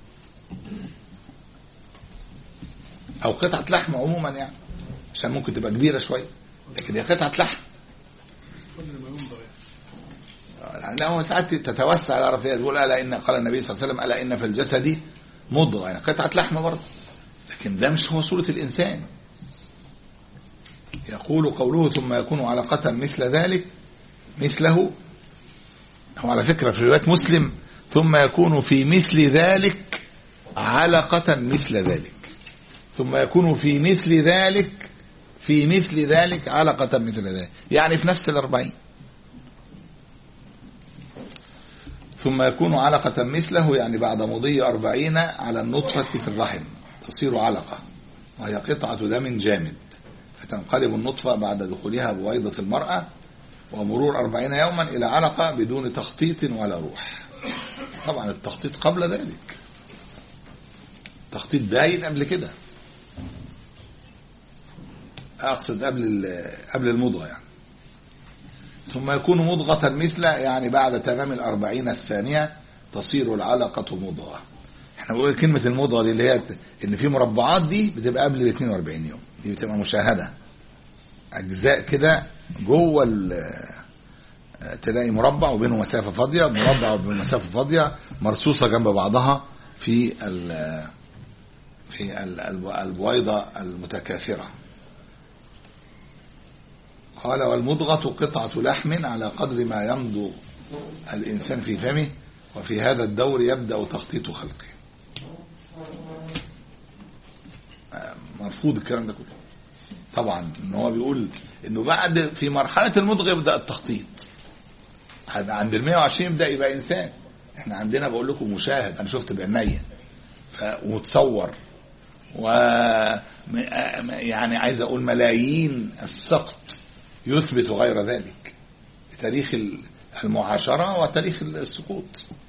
أو قطعة لحم عموما يعني، عشان ممكن تبقى كبيرة شوية، لكن هي قطعة لحم. يعني هو ساعات تتوسع العرفية تقول ألا إن قال النبي صلى الله عليه وسلم ألا إن في الجسد مضغة، يعني قطعة لحم برضه، لكن ده مش هو صورة الإنسان. يقول قوله ثم يكون علقة مثل ذلك مثله. هو على فكرة في رواية مسلم ثم يكون في مثل ذلك علقة مثل ذلك، ثم يكون في مثل ذلك في مثل ذلك علقة مثل ذلك، يعني في نفس الأربعين. ثم يكون علقة مثله يعني بعد مضي أربعين على النطفة في الرحم تصير علقة، وهي قطعة دم جامد، فتنقلب النطفة بعد دخولها بويضة المرأة ومرور أربعين يوما إلى علقة بدون تخطيط ولا روح. طبعا التخطيط قبل ذلك، تخطيط باين قبل كده، أقصد قبل قبل المضغة يعني. ثم يكون مضغة مثل يعني بعد تمام الأربعين الثانية تصير العلقة مضغة. احنا بنقول كلمة المضغة دي اللي هي ان في مربعات دي بتبقى قبل ال اثنين واربعين يوم، دي بتبقى مشاهدة اجزاء كده جوه، تلاقي مربع وبينه مسافة فاضية، مربع وبينه مسافة فاضية مرصوصة جنب بعضها في ال في البويضة المتكاثرة. قال والمضغة قطعة لحم على قدر ما يمضغ الإنسان في فمه، وفي هذا الدور يبدأ تخطيط خلقه. مرفوض الكلام ده كله طبعا، ان هو بيقول انه بعد في مرحلة المضغة يبدأ التخطيط، عند ال مية وعشرين يبدأ يبقى انسان. احنا عندنا بقول لكم مشاهد، انا شفت بعينيا ومتصور، و يعني عايز اقول ملايين السقط يثبت غير ذلك، تاريخ المعاشرة وتاريخ السقوط.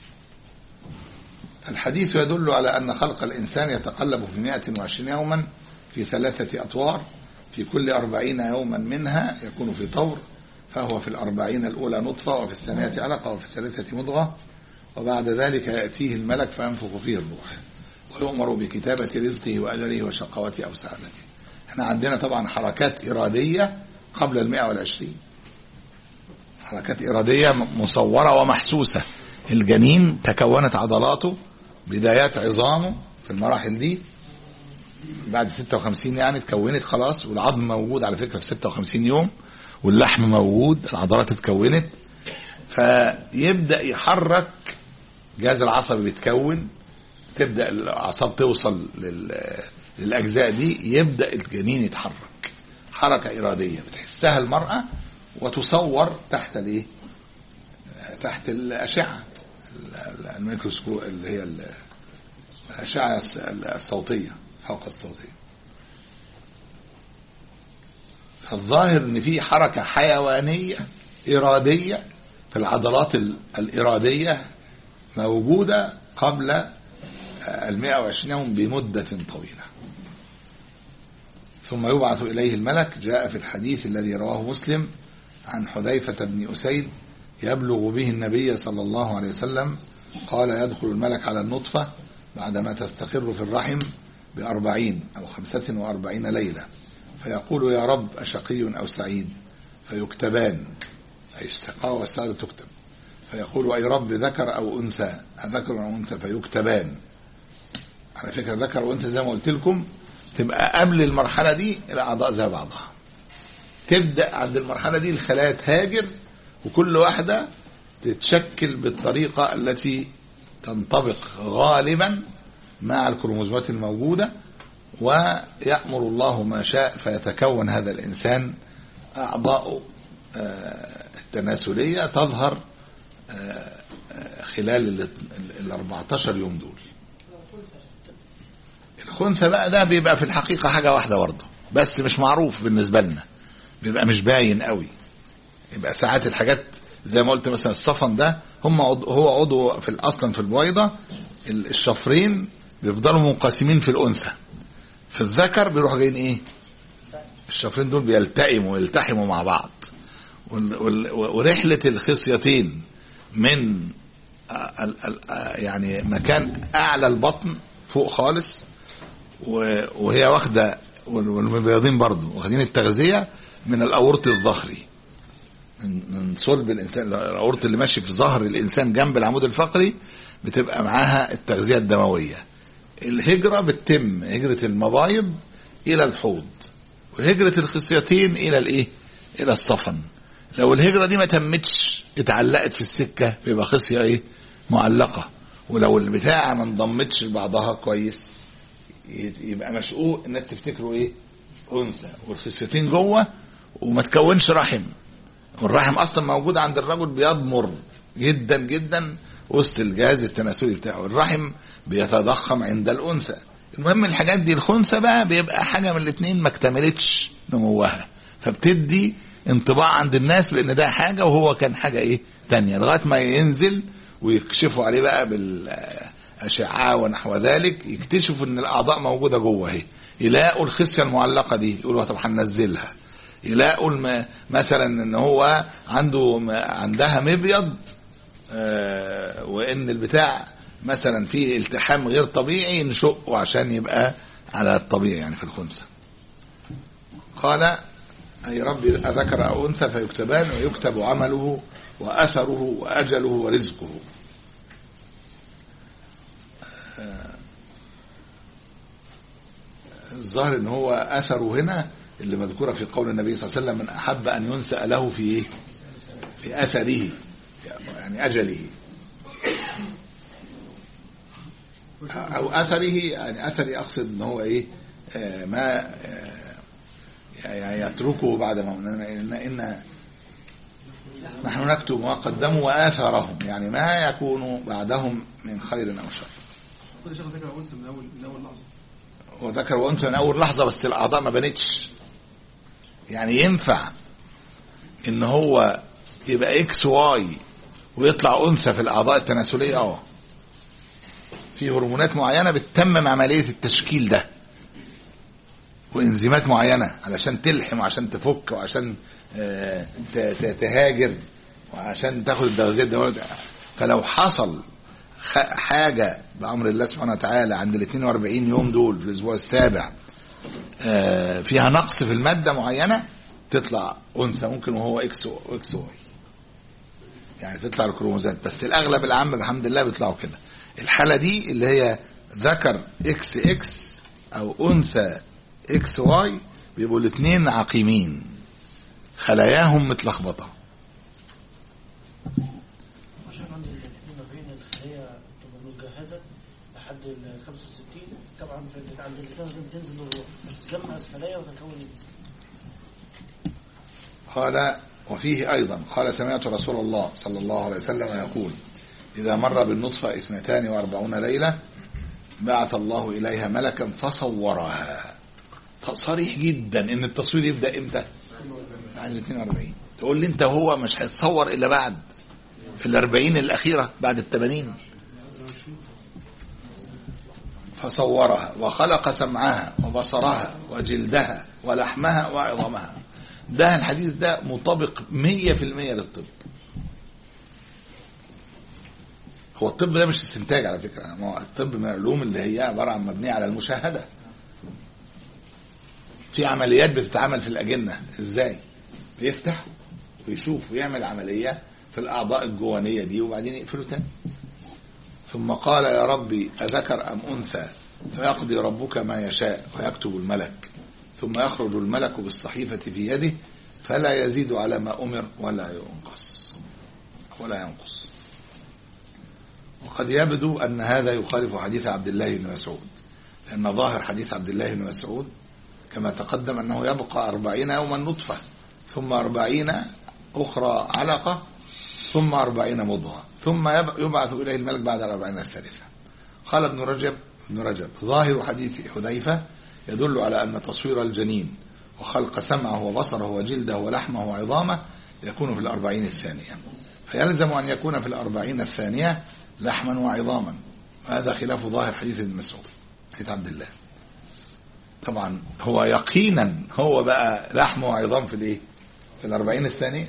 الحديث يدل على أن خلق الإنسان يتقلب في مئة وعشرين يوما في ثلاثة أطوار، في كل أربعين يوما منها يكون في طور، فهو في الأربعين الأولى نطفة، وفي الثانية علقة، وفي الثالثة مضغة، وبعد ذلك يأتيه الملك فينفخ فيه الروح. ويؤمر بكتابة رزقه وأجله وشقوته أو سعادته. احنا عندنا طبعا حركات إرادية قبل المئة والعشرين، حركات إرادية مصورة ومحسوسة. الجنين تكونت عضلاته، بدايات عظامه في المراحل دي بعد ستة وخمسين يعني تكونت خلاص، والعظم موجود على فكرة في ستة وخمسين يوم، واللحم موجود، العضلات اتكونت، فيبدأ يحرك جهاز العصبي بيتكون، تبدأ الأعصاب توصل للأجزاء دي، يبدأ الجنين يتحرك حركة إرادية بتحسها المرأة وتصور تحت الايه، تحت الأشعة الميكروسكوب اللي هي الأشعة الصوتية فوق الصوتية. فالظاهر ان في حركة حيوانية إرادية في العضلات الإرادية موجودة قبل المئة وعشرين يوم بمدة طويلة. ثم يبعث إليه الملك. جاء في الحديث الذي رواه مسلم عن حذيفة بن أسيد يبلغ به النبي صلى الله عليه وسلم قال: يدخل الملك على النطفة بعدما تستقر في الرحم بأربعين أو خمسة وأربعين ليلة، فيقول: يا رب أشقي أو سعيد؟ فيكتبان، أي الشقاء والسعادة تكتب. فيقول: أي رب ذكر أو أنثى؟ أذكر أو أنثى؟ فيكتبان. على فكرة ذكر وأنثى زي ما قلت لكم تبقى قبل المرحلة دي الأعضاء زي بعضها، تبدأ عند المرحلة دي الخلايا تهاجر، وكل واحدة تتشكل بالطريقة التي تنطبق غالبا مع الكروموزومات الموجودة، ويأمر الله ما شاء فيتكون هذا الإنسان. أعضاء التناسلية تظهر خلال ال أربعتاشر يوم دول. الخنثى بقى ده بيبقى في الحقيقة حاجة واحدة برضه، بس مش معروف بالنسبة لنا، بيبقى مش باين قوي. يبقى ساعات الحاجات زي ما قلت مثلا الصفن ده هم هو عضو في اصلا في البويضة، الشفرين بيفضلوا منقسمين في الانثى، في الذكر بيروحوا جايين ايه، الشفرين دول بيلتئموا ويلتحموا مع بعض، ورحلة الخصيتين من يعني مكان اعلى البطن فوق خالص، وهي واخده، والمبيضين برضو واخدين التغذية من الاورط الظهري، من صلب الانسان. الاورط اللي ماشي في ظهر الانسان جنب العمود الفقري بتبقى معاها التغذية الدموية. الهجرة بتتم هجرة المبايض الى الحوض، وهجرة الخصيتين الى الايه، الى الصفن. لو الهجرة دي ما تمتش اتعلقت في السكة بيبقى خصية ايه، معلقة. ولو البتاعة ما انضمتش لبعضها كويس يبقى مشقوق، الناس تفتكروا ايه، انثى، والخصيتين جوه وما تكونش رحم. والرحم اصلا موجود عند الرجل بيضمر جدا جدا وسط الجهاز التناسلي بتاعه، الرحم بيتضخم عند الانثى. المهم الحاجات دي الخنثى بقى بيبقى حاجة من الاثنين ما اكتملتش نموها، فبتدي انطباع عند الناس بان ده حاجة وهو كان حاجة ايه تانية، لغاية ما ينزل ويكشفوا عليه بقى بالاشعة ونحو ذلك، يكتشفوا ان الاعضاء موجودة جوه اهي، يلاقوا الخصية المعلقة دي يقولوا طب هننزلها، يلاقوا مثلا ان هو عنده عندها مبيض اه وان البتاع مثلا فيه التحام غير طبيعي نشقه عشان يبقى على الطبيعي يعني في الخنثى. قال: اي رب اذكر او انثى؟ فيكتبان، ويكتب عمله واثره واجله ورزقه. اه الظاهر ان هو اثره هنا اللي مذكورة في قول النبي صلى الله عليه وسلم: من أحب أن ينسأ له في إيه؟ في أثره، يعني أجله، أو أثره، يعني أثري أقصد أن هو إيه، آه ما آه يعني يتركه بعد ما إن, إن نحن نكتب ما قدموا وآثارهم، يعني ما يكون بعدهم من خير أو شر. وذكر وأنثى من أول لحظة، بس الأعضاء ما بنتش. يعني ينفع ان هو يبقى اكس واي ويطلع انثى في الاعضاء التناسلية؟ اه في هرمونات معينة بتتمم عملية التشكيل ده، وانزيمات معينة علشان تلحم وعشان تفك وعشان تهاجر وعشان تاخد التغذية الدموية. فلو حصل حاجة بأمر الله سبحانه وتعالى عند ال اثنين وأربعين يوم دول في الأسبوع السابع فيها نقص في المادة معينة تطلع أنثى، ممكن وهو إكس وإكس واي، يعني تطلع الكروموزات. بس الأغلب العام بحمد الله بيطلعوا كده. الحالة دي اللي هي ذكر إكس إكس أو أنثى إكس واي بيبقوا الاثنين عقيمين، خلاياهم متلخبطة. عشان عند ال اثنين وأربعين الخلية تبقى مجهزة لحد ال خمسة وستين، طبعا في عند ال اثنين وأربعين بتنزل الروح تجمع الخلايا وتكون الجسم. قال وفيه أيضا قال سمعت رسول الله صلى الله عليه وسلم يقول إذا مر بالنطفة اثنتان وأربعون ليلة بعث الله إليها ملكا فصورها. صريح جدا ان التصوير يبدأ امتى؟ بعد الاثنين وأربعين. تقول لي انت هو مش هيتصور الا بعد في الاربعين الاخيرة بعد الثمانين. فصورها وخلق سمعها وبصرها وجلدها ولحمها وعظامها. ده الحديث ده مطابق مية في المية للطب. هو الطب ده مش استنتاج على فكرة، الطب من العلوم اللي هي عبارة عن مبنية على المشاهدة. في عمليات بتتعمل في الأجنة ازاي؟ بيفتح ويشوف ويعمل عملية في الأعضاء الجوانية دي وبعدين يقفله تاني. ثم قال يا ربي أذكر أم أنثى؟ فيقضي ربك ما يشاء ويكتب الملك، ثم يخرج الملك بالصحيفة في يده فلا يزيد على ما أمر ولا ينقص ولا ينقص. وقد يبدو أن هذا يخالف حديث عبد الله بن مسعود، لأن ظاهر حديث عبد الله بن مسعود كما تقدم أنه يبقى أربعين يوما نطفة، ثم أربعين أخرى علقة، ثم أربعين مضغة، ثم يبعث إليه الملك بعد الأربعين الثالثة. قال ابن رجب ابن رجب ظاهر حديث حذيفة يدل على أن تصوير الجنين وخلق سمعه وبصره وجلده ولحمه وعظامه يكون في الأربعين الثانية، فيلزم أن يكون في الأربعين الثانية لحما وعظاما، وهذا خلاف ظاهر حديث ابن مسعود حديث عبد الله. طبعا هو يقينا هو بقى لحم وعظام في الايه؟ في الأربعين الثانية.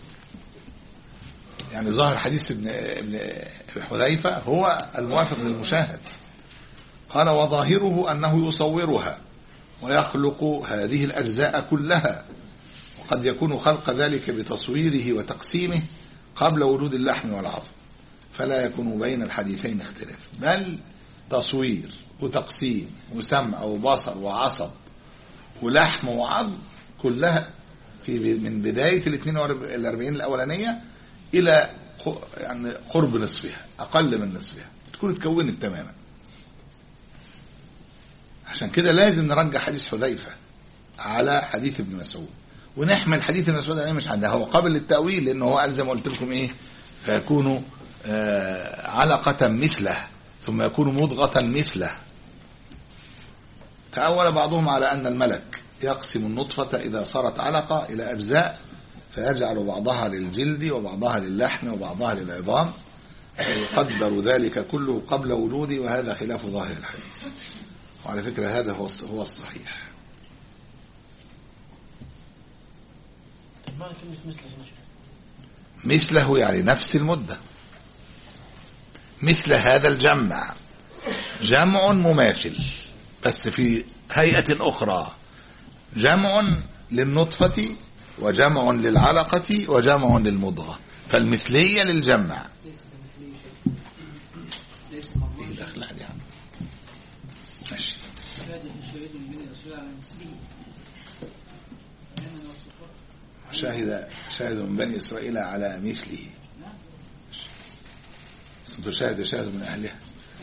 يعني ظاهر حديث ابن ابن حذيفة هو الموافق للمشاهد. قال وظاهره أنه يصورها ويخلق هذه الأجزاء كلها، وقد يكون خلق ذلك بتصويره وتقسيمه قبل وجود اللحم والعظم، فلا يكون بين الحديثين اختلاف، بل تصوير وتقسيم وسمع وبصر وعصب ولحم وعظم كلها في من بداية الاثنين والاربعين الأولانية إلى يعني قرب نصفها، أقل من نصفها تكون اتكونت تماما. عشان كده لازم نرجع حديث حذيفة على حديث ابن مسعود، ونحمل حديث ابن مسعود عليه مش عندها، هو قابل للتأويل لأنه هو قال زي ما قلت لكم إيه فيكون آه علقة مثله ثم يكون مضغة مثله. تأول بعضهم على أن الملك يقسم النطفة إذا صارت علقة إلى أجزاء فيجعل بعضها للجلد وبعضها للحم وبعضها للعظام، ويقدر ذلك كله قبل وجوده، وهذا خلاف ظاهر الحديث. وعلى فكرة هذا هو هو الصحيح. مثله يعني نفس المدة، مثل هذا الجمع جمع مماثل بس في هيئة أخرى، جمع للنطفة وجمع للعلقة وجمع للمضغة، فالمثلية للجمع. ماشي. شاهد شاهد من بني إسرائيل على مثله، تشاهد شاهد من أهلها.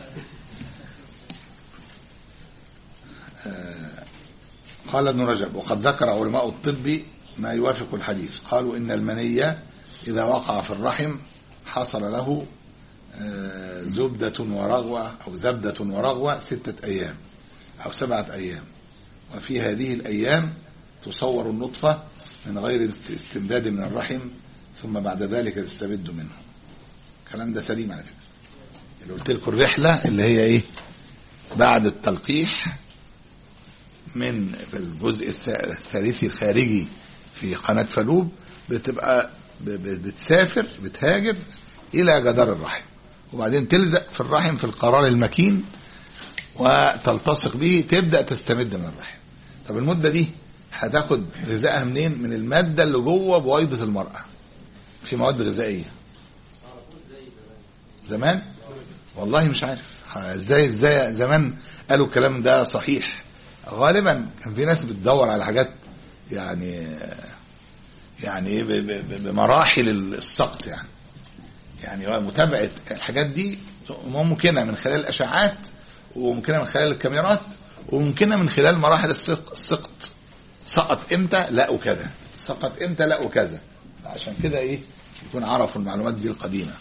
آه قال ابن رجب وقد ذكر علماء الطب ما يوافق الحديث، قالوا إن المنية إذا وقع في الرحم حصل له آه زبدة ورغوة أو زبدة ورغوة ستة أيام أو سبعة أيام، وفي هذه الأيام تصور النطفة من غير استمداد من الرحم، ثم بعد ذلك تستبد منه. الكلام ده سليم على فكرة. اللي قلت لكم الرحلة اللي هي ايه بعد التلقيح من الجزء الثالثي الخارجي في قناة فالوب بتبقى بتسافر بتهاجر الى جدار الرحم، وبعدين تلزق في الرحم في القرار المكين وتلتصق به، تبدأ تستمد من الرحم. طب المدة دي هتاخد غذائها منين؟ من المادة اللي جوه بويضة المرأة. في مواد غذائية زمان والله مش عارف ازاي ازاي زمان قالوا الكلام ده صحيح. غالبا كان في ناس بتدور على حاجات يعني يعني بمراحل السقط، يعني يعني متابعة الحاجات دي ممكنة من خلال الاشعاعات، وممكنة من خلال الكاميرات، وممكنة من خلال مراحل السقط. سقط امتى؟ لا وكذا. سقط امتى؟ لا وكذا. عشان كده ايه يكون عرفوا المعلومات دي القديمة.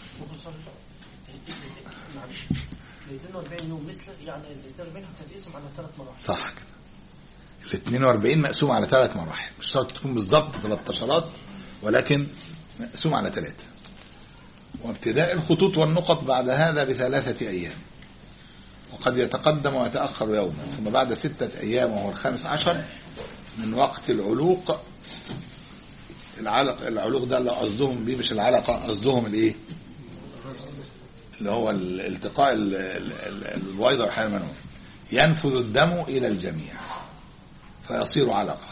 ال اثنين وأربعين يوم مثل يعني ال اثنين وأربعين هتتقسم على ثلاث مراحل. صح كده. ال اثنين وأربعين مقسوم على ثلاث مراحل، مش شرط تكون بالظبط ثلاث ولكن مقسوم على ثلاثة. وابتداء الخطوط والنقط بعد هذا بثلاثة أيام، وقد يتقدم ويتأخر يوما، ثم بعد ستة أيام وهو الخامس عشر من وقت العلوق. العلق العلوق ده اللي قصدهم بيه مش العلقة، قصدهم الايه اللي هو الالتقاء البويضة والحيوان المنوي. ينفذ الدم إلى الجميع فيصير علقة،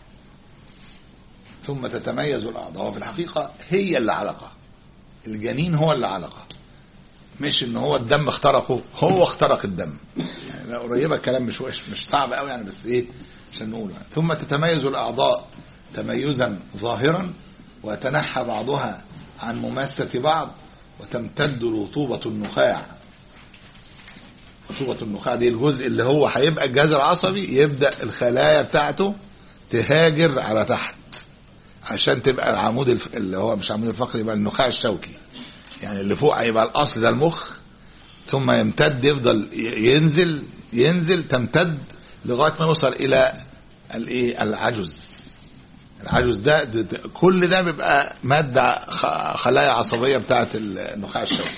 ثم تتميز الأعضاء. وفي الحقيقة هي اللي علقة، الجنين هو اللي علقة، مش ان هو الدم اخترقه، هو اخترق الدم. يعني قريبة الكلام مش مش صعب قوي يعني، بس ايه عشان نقوله. ثم تتميز الأعضاء تميزا ظاهرا، ويتنحى بعضها عن مماسة بعض، وتمتد رطوبة النخاع. رطوبة النخاع دي الجزء اللي هو هيبقى الجهاز العصبي، يبدأ الخلايا بتاعته تهاجر على تحت عشان تبقى العمود الف... اللي هو مش عمود الفقري، يبقى النخاع الشوكي. يعني اللي فوق هيبقى الأصل ده المخ، ثم يمتد يفضل ينزل ينزل تمتد لغاية ما يوصل إلى الايه العجز. العجز ده, ده, ده كل ده بيبقى مادة خلايا عصبية بتاعت النخاع الشوكي.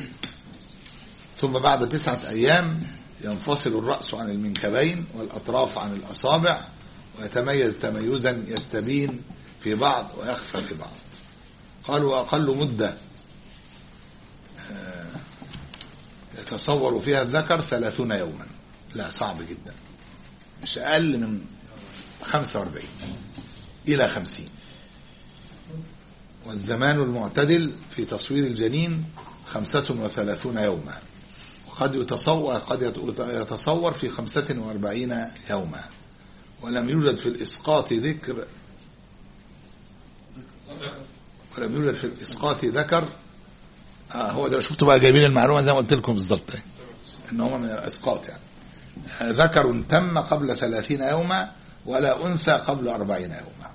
ثم بعد تسعة أيام ينفصل الرأس عن المنكبين والأطراف عن الأصابع، ويتميز تميزا يستبين في بعض ويخفى في بعض. قالوا أقل مدة يتصور فيها الذكر ثلاثون يوما. لا صعب جدا، مش أقل من خمسة وأربعين إلى خمسين. والزمان المعتدل في تصوير الجنين خمسة وثلاثون يوما، وقد يتصور قد يتصور في خمسة وأربعين يوما. ولم يوجد في الإسقاط ذكر ولم يوجد في الإسقاط ذكر. آه هو ده شفتوا بقى جايبين المعلومة زي ما قلت لكم بالظبط، إن هم من الإسقاط يعني. ذكر تم قبل ثلاثين يوما، ولا أنثى قبل أربعين يوما.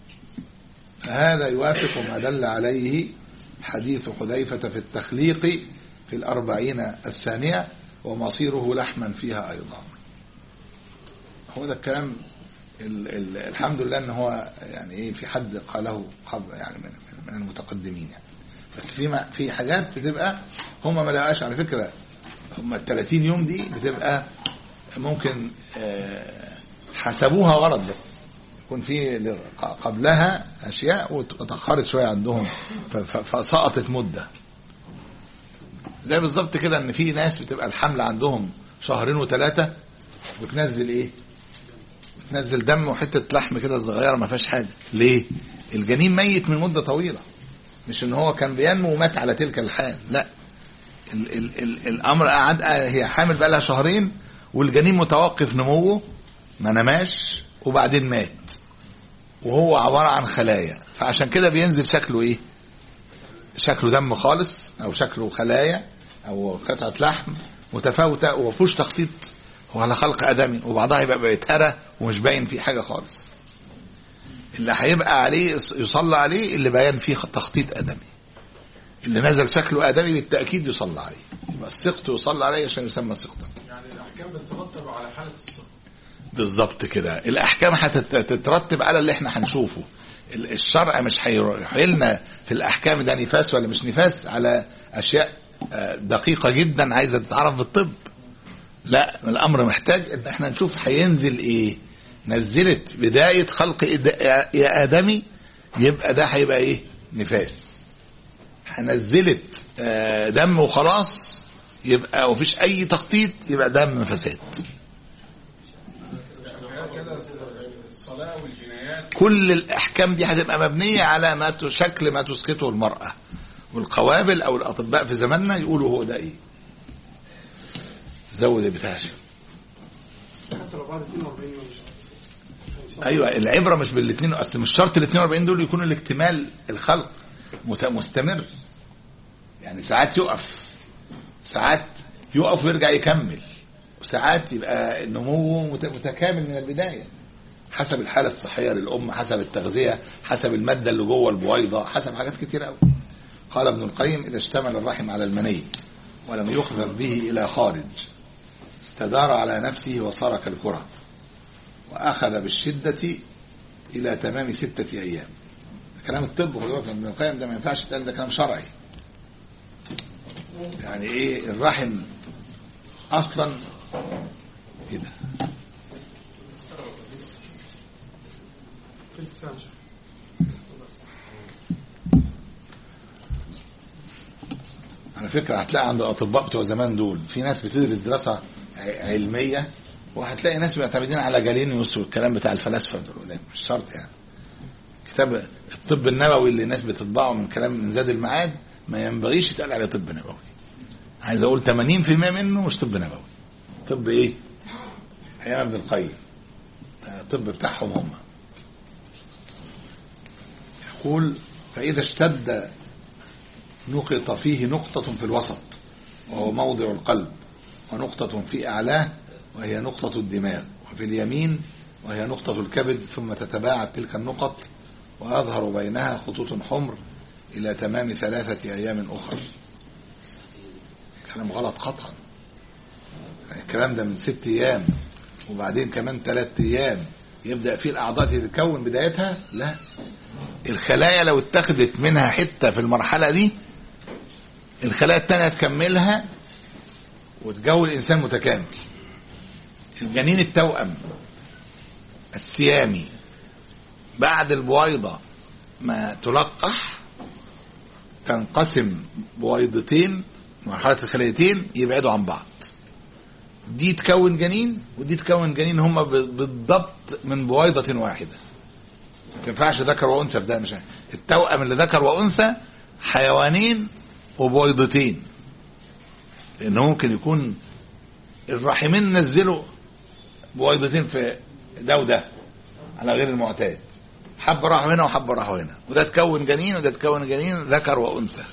فهذا يوافق ما دل عليه حديث حذيفة في التخليق في الأربعين الثانية، ومصيره لحما فيها أيضا. هو ده الكلام ال ال الحمد لله ان هو يعني ايه في حد قاله قبل يعني من, من المتقدمين يعني. بس في في حاجات بتبقى هم ما لقاش على فكرة. هم ال ثلاثين يوم دي بتبقى ممكن حسبوها غلط، بس يكون في قبلها اشياء وتأخرت شوية عندهم فسقطت مدة. زي بالظبط كده ان في ناس بتبقى الحمل عندهم شهرين وثلاثة وتنزل ايه تنزل دم وحتة لحم كده صغيرة ما فيهاش حاجة. ليه؟ الجنين ميت من مدة طويلة، مش ان هو كان بينمو ومات على تلك الحال. لا، ال ال ال الامر قعد هي حامل بقى لها شهرين والجنين متوقف نموه ما نماش وبعدين مات، وهو عبارة عن خلايا. فعشان كده بينزل شكله ايه شكله دم خالص، او شكله خلايا او قطعة لحم متفاوتة ومفيهوش تخطيط وعلى خلق ادمي، وبعضها يبقى بيتهرى ومش باين فيه حاجة خالص. اللي هيبقى عليه يصلى عليه اللي بيان فيه تخطيط ادمي، اللي نزل شكله ادمي بالتأكيد يصلى عليه، يبقى السقط يصلى عليه عشان يسمى سقطا. يعني الاحكام بتترتب على حالة السقط بالظبط كده. الاحكام هتترتب على اللي احنا هنشوفه. الشرع مش هيحيلنا في الاحكام ده نفاس ولا مش نفاس على اشياء دقيقة جدا عايزة تتعرف بالطب. لا، الامر محتاج ان احنا نشوف هينزل ايه. نزلت بداية خلق يا ادمي، يبقى ده هيبقى ايه نفاس، نزلت دم وخلاص يبقى ومفيش اي تخطيط، يبقى دم فساد. كل الاحكام دي هتبقى مبنية على ما شكل ما تسقطه المرأة، والقوابل او الاطباء في زماننا يقولوا هو ده ايه. زود بتاعش حتى لو بعد اثنين وأربعين يوم. ايوه العبره مش بالاثنين، اصل مش شرط ال اثنين وأربعين دول يكون الاكتمال الخلق مستمر، يعني ساعات يقف، ساعات يقف ويرجع يكمل، وساعات يبقى النمو متكامل من البدايه حسب الحاله الصحيه للام، حسب التغذيه، حسب الماده اللي جوه البويضه، حسب حاجات كتير قوي. قال ابن القيم: اذا اشتمل الرحم على المني ولم يخذف به الى خارج استدار على نفسه وصار كالكره، واخذ بالشده الى تمام ستة ايام. كلام الطب وخلوك ابن القيم ده ما ينفعش تقال، ده كلام شرعي. يعني ايه الرحم اصلا كده على فكرة. هتلاقي عند الاطباء بتوع زمان دول في ناس بتدرس دراسة علمية، وهتلاقي ناس معتمدين على جالينيوس والكلام بتاع الفلاسفة دول، مش شرط يعني. كتاب الطب النبوي اللي الناس بتطبعه من كلام من زاد المعاد ما ينبغيش يتقال عليه طب نبوي. عايز اقول ثمانين بالمئة منه مش طب نبوي، طب ايه؟ ايام ابن القيم، الطب بتاعهم هم. يقول: فاذا اشتد نقط فيه نقطة في الوسط وهو موضع القلب، ونقطة في اعلاه وهي نقطة الدماغ، وفي اليمين وهي نقطة الكبد، ثم تتباعد تلك النقط ويظهر بينها خطوط حمر إلى تمام ثلاثة أيام أخر. كلام غلط قطعا. الكلام ده من ست أيام وبعدين كمان ثلاثة أيام يبدأ فيه الأعضاء تتكون بدايتها. لا، الخلايا لو اتخذت منها حتة في المرحلة دي الخلايا التانية تكملها وتجول الإنسان متكامل. الجنين التوأم السيامي بعد البويضة ما تلقح تنقسم بويضتين، مرحلة الخليتين يبعدوا عن بعض، دي تكون جنين ودي تكون جنين، هما بالضبط من بويضة واحدة. ما تنفعش ذكر وأنثى في ده. مش التوأم اللي ذكر وأنثى حيوانين وبويضتين، لأنه ممكن يكون الرحمين نزلوا بويضتين في ده وده على غير المعتاد، حب راحوا هنا وحب راحوا هنا، وده تكون جنين وده تكون جنين ذكر وأنثى.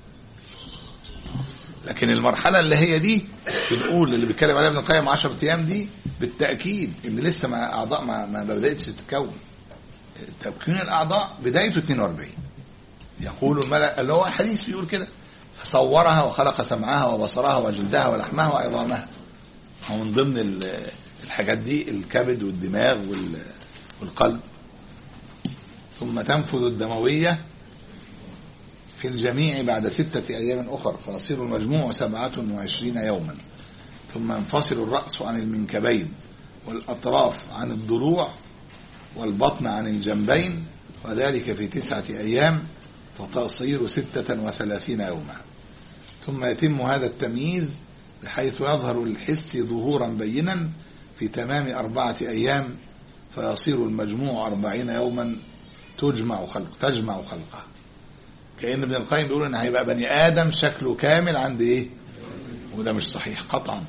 لكن المرحلة اللي هي دي بنقول اللي بيتكلم عليها ابن القيم عشرة ايام دي بالتأكيد ان لسه مع اعضاء ما, ما بدأتش تتكون. تكوين الاعضاء بدايته اثنين وأربعين. يقول الملأ اللي هو حديث بيقول كده: فصورها وخلق سمعها وبصرها وجلدها ولحمها وعظامها. ومن ضمن الحاجات دي الكبد والدماغ والقلب. ثم تنفذ الدموية في الجميع بعد ستة أيام أخر، فيصير المجموع سبعة وعشرين يوما. ثم ينفصل الرأس عن المنكبين والأطراف عن الضلوع والبطن عن الجنبين، وذلك في تسعة أيام، فتصير ستة وثلاثين يوما. ثم يتم هذا التمييز بحيث يظهر الحس ظهورا بينا في تمام أربعة أيام، فيصير المجموع أربعين يوما تجمع خلق تجمع خلقه. كأن ابن القيم بيقول ان هيبقى بني آدم شكله كامل عند ايه، وده مش صحيح قطعا.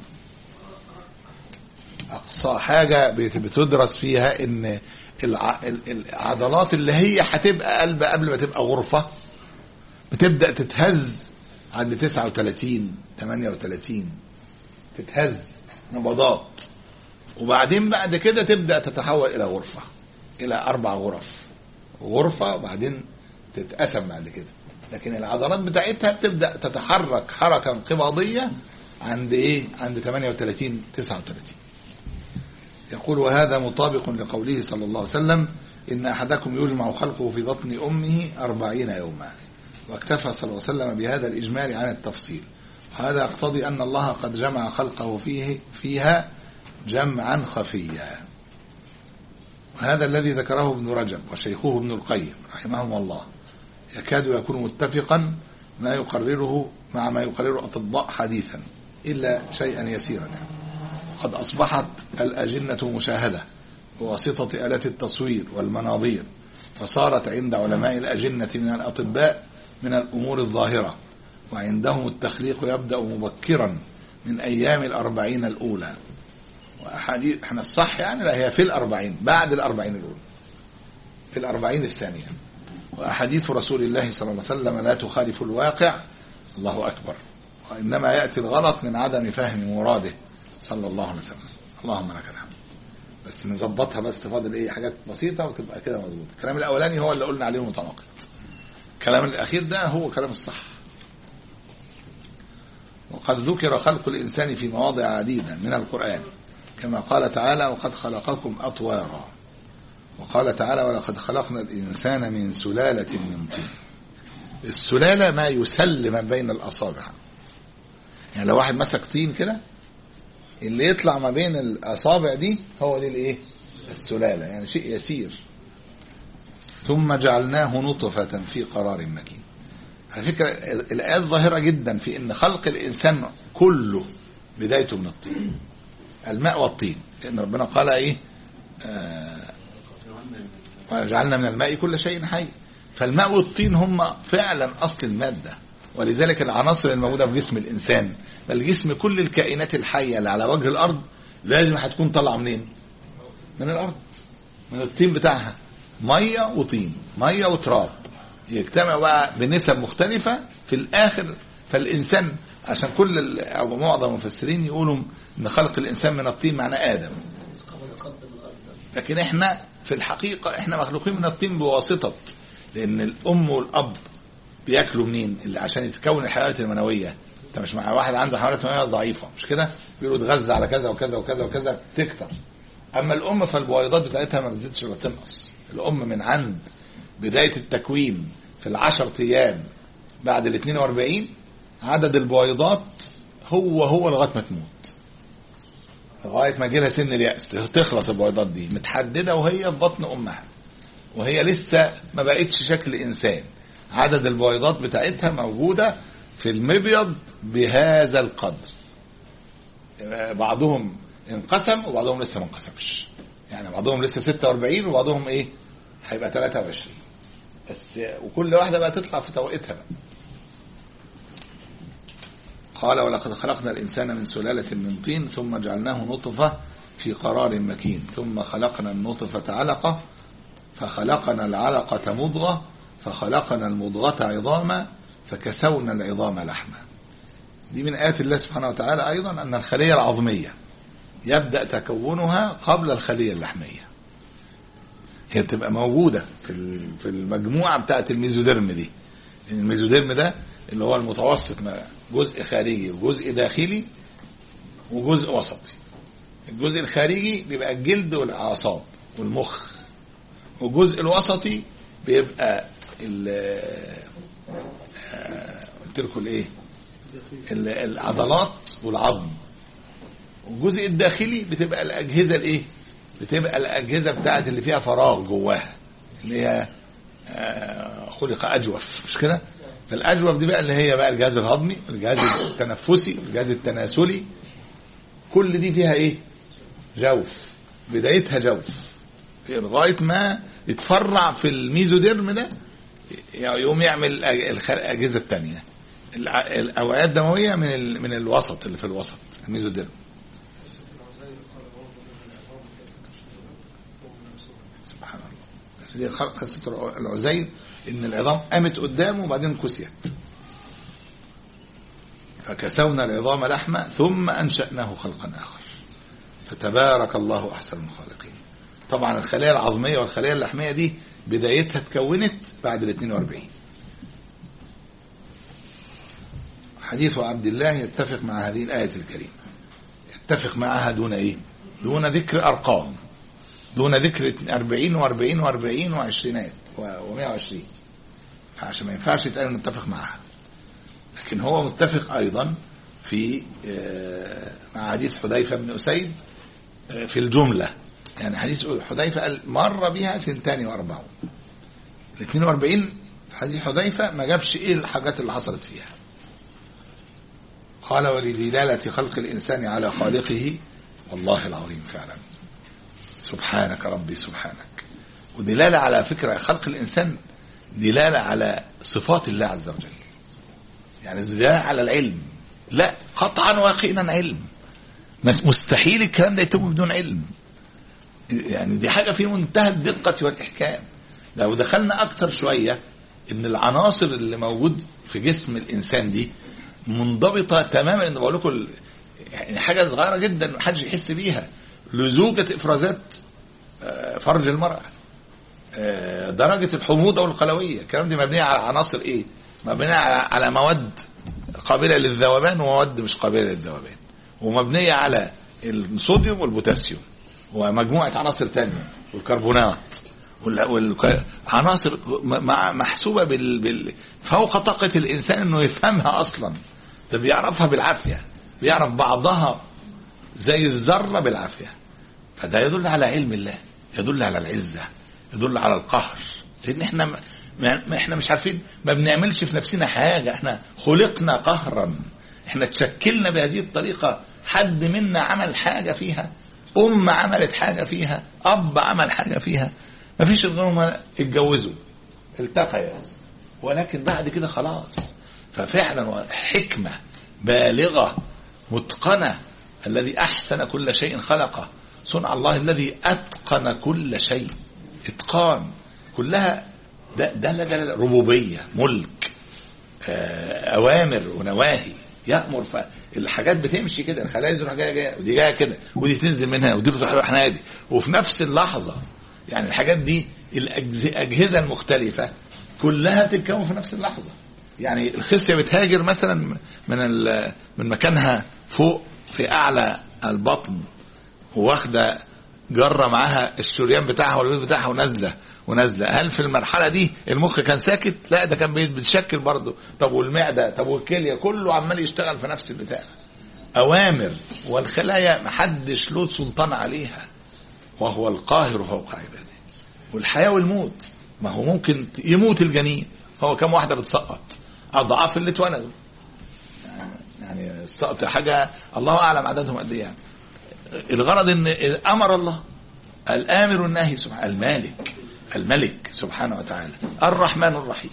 اقصى حاجة بتدرس فيها ان العضلات اللي هي هتبقى قلب قبل ما تبقى غرفة بتبدأ تتهز عند تسعة وثلاثين ثمانية وثلاثين، تتهز نبضات، وبعدين بعد كده تبدأ تتحول الى غرفة، الى اربع غرف، غرفة وبعدين تتقسم بعد كده. لكن العضلات بتاعتها بتبدأ تتحرك حركة انقباضية عند ايه، عند ثمانية وثلاثين تسعة وثلاثين. يقول: وهذا مطابق لقوله صلى الله عليه وسلم: إن أحدكم يجمع خلقه في بطن أمه أربعين يوما. واكتفى صلى الله عليه وسلم بهذا الإجمال عن التفصيل. وهذا يقتضي أن الله قد جمع خلقه فيه فيها جمعا خفيا. وهذا الذي ذكره ابن رجب وشيخه ابن القيم رحمهم الله يكاد يكون متفقا ما يقرره مع ما يقرره أطباء حديثا إلا شيئا يسيرا يعني. قد أصبحت الأجنة مشاهدة بواسطة آلات التصوير والمناظير، فصارت عند علماء الأجنة من الأطباء من الأمور الظاهرة، وعندهم التخليق يبدأ مبكرا من أيام الأربعين الأولى. وأحاديث احنا الصح يعني لا، هي في الأربعين، بعد الأربعين الأولى، في الأربعين الثانية. وأحاديث رسول الله صلى الله عليه وسلم لا تخالف الواقع، الله أكبر، وإنما يأتي الغلط من عدم فهم مراده صلى الله عليه وسلم. اللهم لك الحمد. بس نظبطها، بس تفاضل ايه حاجات بسيطة وتبقى كده مظبوط. الكلام الأولاني هو اللي قلنا عليه متناقض، الكلام الأخير ده هو كلام الصح. وقد ذكر خلق الإنسان في مواضع عديدة من القرآن، كما قال تعالى وقد خلقكم أطوارا، وقال تعالى ولقد خلقنا الإنسان من سلالة من طين. السلالة ما يسل ما بين الأصابع، يعني لو واحد مسك طين كده اللي يطلع ما بين الأصابع دي هو دي الايه السلالة، يعني شيء يسير. ثم جعلناه نطفة في قرار مكين. على فكرة الآيات ظاهرة جدا في ان خلق الإنسان كله بدايته من الطين، الماء والطين، لأن ربنا قال ايه آه وجعلنا من الماء كل شيء حي. فالماء والطين هم فعلا أصل المادة، ولذلك العناصر الموجودة في جسم الإنسان بل جسم كل الكائنات الحية اللي على وجه الأرض لازم هتكون طالعة منين؟ من الأرض، من الطين بتاعها. مية وطين، مية وتراب يجتمعوا بقى بنسب مختلفة في الآخر. فالإنسان عشان كل أو معظم المفسرين يقولوا إن خلق الإنسان من الطين معناه آدم، لكن إحنا في الحقيقة إحنا مخلوقين من الطين بواسطة، لأن الأم والأب بياكلوا منين؟ اللي عشان يتكون الحيوانات المنوية. انت مش مع واحد عنده حيوانات منوية ضعيفة مش كده، بيقولوا اتغذى على كذا وكذا وكذا وكذا تكتر. اما الام فالبويضات بتاعتها ما بتزيدش ولا تنقص. الام من عند بداية التكوين في العشر ايام بعد ال اثنين واربعين عدد البويضات هو هو لغاية ما تموت، لغاية ما يجيلها سن اليأس تخلص البويضات دي متحددة وهي في بطن امها، وهي لسه ما بقتش شكل انسان. عدد البويضات بتاعتها موجودة في المبيض بهذا القدر، بعضهم انقسم وبعضهم لسه ما انقسمش، يعني بعضهم لسه ستة واربعين وبعضهم ايه هيبقى ثلاثة وعشرين بس، وكل واحدة بقى تطلع في توقيتها بقى. قال ولقد خلقنا الإنسان من سلالة من طين ثم جعلناه نطفة في قرار مكين ثم خلقنا النطفة علقة فخلقنا العلقة مضغة فخلقنا المضغة عظاما فكسونا العظام لحما. دي من آيات الله سبحانه وتعالى أيضا أن الخلية العظمية يبدأ تكونها قبل الخلية اللحمية، هي بتبقى موجودة في المجموعة بتاعة الميزوديرم دي. الميزوديرم ده اللي هو المتوسط، جزء خارجي وجزء داخلي وجزء وسطي. الجزء الخارجي بيبقى الجلد والأعصاب والمخ، والجزء الوسطي بيبقى قلت لكم الايه العضلات والعظم، والجزء الداخلي بتبقى الاجهزه الايه بتبقى الاجهزه بتاعت اللي فيها فراغ جواها اللي هي خلق اجوف مش كده. فالاجوف دي بقى اللي هي بقى الجهاز الهضمي والجهاز التنفسي والجهاز التناسلي، كل دي فيها ايه جوف، بدايتها جوف لغايه ما يتفرع في الميزوديرم ده يقوم يعمل الاجهزه الثانيه. الاوعيه الدمويه من من الوسط اللي في الوسط الميزوديرم. سبحان الله. بس دي قصه العزيز ان العظام قامت قدامه وبعدين كسيت. فكسونا العظام لحما ثم انشأناه خلقا اخر فتبارك الله احسن الخالقين. طبعا الخلايا العظميه والخلايا اللحميه دي بدايتها اتكونت بعد ال اثنين واربعين. حديث عبد الله يتفق مع هذه الآية الكريمة، يتفق معها دون ايه دون ذكر ارقام، دون ذكر اربعين واربعين واربعين وعشرينات ومائة وعشرين، عشان ما ينفعش يتقال نتفق معها. لكن هو متفق ايضا في مع حديث حذيفة بن أسيد في الجملة، يعني حديث حذيفة قال مر بها ثنتان واربعون. ال اثنين واربعين حديث حذيفة ما جابش ايه الحاجات اللي حصلت فيها. قال ولدلالة خلق الإنسان على خالقه، والله العظيم فعلا سبحانك ربي سبحانك. ودلالة على فكرة خلق الإنسان دلالة على صفات الله عز وجل، يعني دلالة على العلم، لا قطعا ويقينا علم، مستحيل الكلام ده يتم بدون علم. يعني دي حاجة في منتهى الدقة والإحكام. لو دخلنا أكتر شوية إن العناصر اللي موجود في جسم الإنسان دي منضبطة تماما، إن بقول لكم يعني حاجة صغيرة جدا محدش يحس بيها، لزوجة إفرازات فرج المرأة، درجة الحموضة والقلوية، الكلام دي مبنية على عناصر إيه؟ مبنية على مواد قابلة للذوبان ومواد مش قابلة للذوبان، ومبنية على الصوديوم والبوتاسيوم ومجموعة عناصر تانية والكربونات والعناصر محسوبة بال... بال... فوق طاقة الإنسان إنه يفهمها أصلا. ده بيعرفها بالعافية، بيعرف بعضها زي الذرة بالعافية. فده يدل على علم الله، يدل على العزة، يدل على القهر. لأن احنا ما احنا مش عارفين، ما بنعملش في نفسنا حاجة، احنا خلقنا قهرا، احنا تشكلنا بهذه الطريقة. حد منا عمل حاجة فيها، أم عملت حاجة فيها، أب عمل حاجة فيها، ما فيش غيرهم اتجوزوا التقيا، ولكن بعد كده خلاص. ففعلا حكمة بالغة متقنة، الذي أحسن كل شيء خلقه، صنع الله الذي أتقن كل شيء، إتقان كلها. ده ده ده ربوبية، ملك، أوامر ونواهي، يأمر. فالحاجات بتمشي كده، الخلايا تروح جايه جايه ودي جايه كده ودي تنزل منها ودي تروح نادي، وفي نفس اللحظة. يعني الحاجات دي الأجهزة المختلفة كلها تتكون في نفس اللحظة. يعني الخصية بتهاجر مثلا من من مكانها فوق في أعلى البطن، واخده جرة معاها الشريان بتاعها والبيض بتاعها ونازله ونازله. هل في المرحلة دي المخ كان ساكت؟ لا، ده كان بيتشكل برضه. طب والمعدة، طب والكلية، كله عمال يشتغل في نفس البتاع، أوامر. والخلايا محدش له سلطان عليها، وهو القاهر فوق عباده. والحياة والموت، ما هو ممكن يموت الجنين. هو كم واحدة بتسقط؟ أضعاف اللي اتولدوا. يعني السقط حاجة الله أعلم عددهم قد ايه. يعني الغرض ان امر الله الامر الناهي سبحانه، المالك الملك سبحانه وتعالى، الرحمن الرحيم.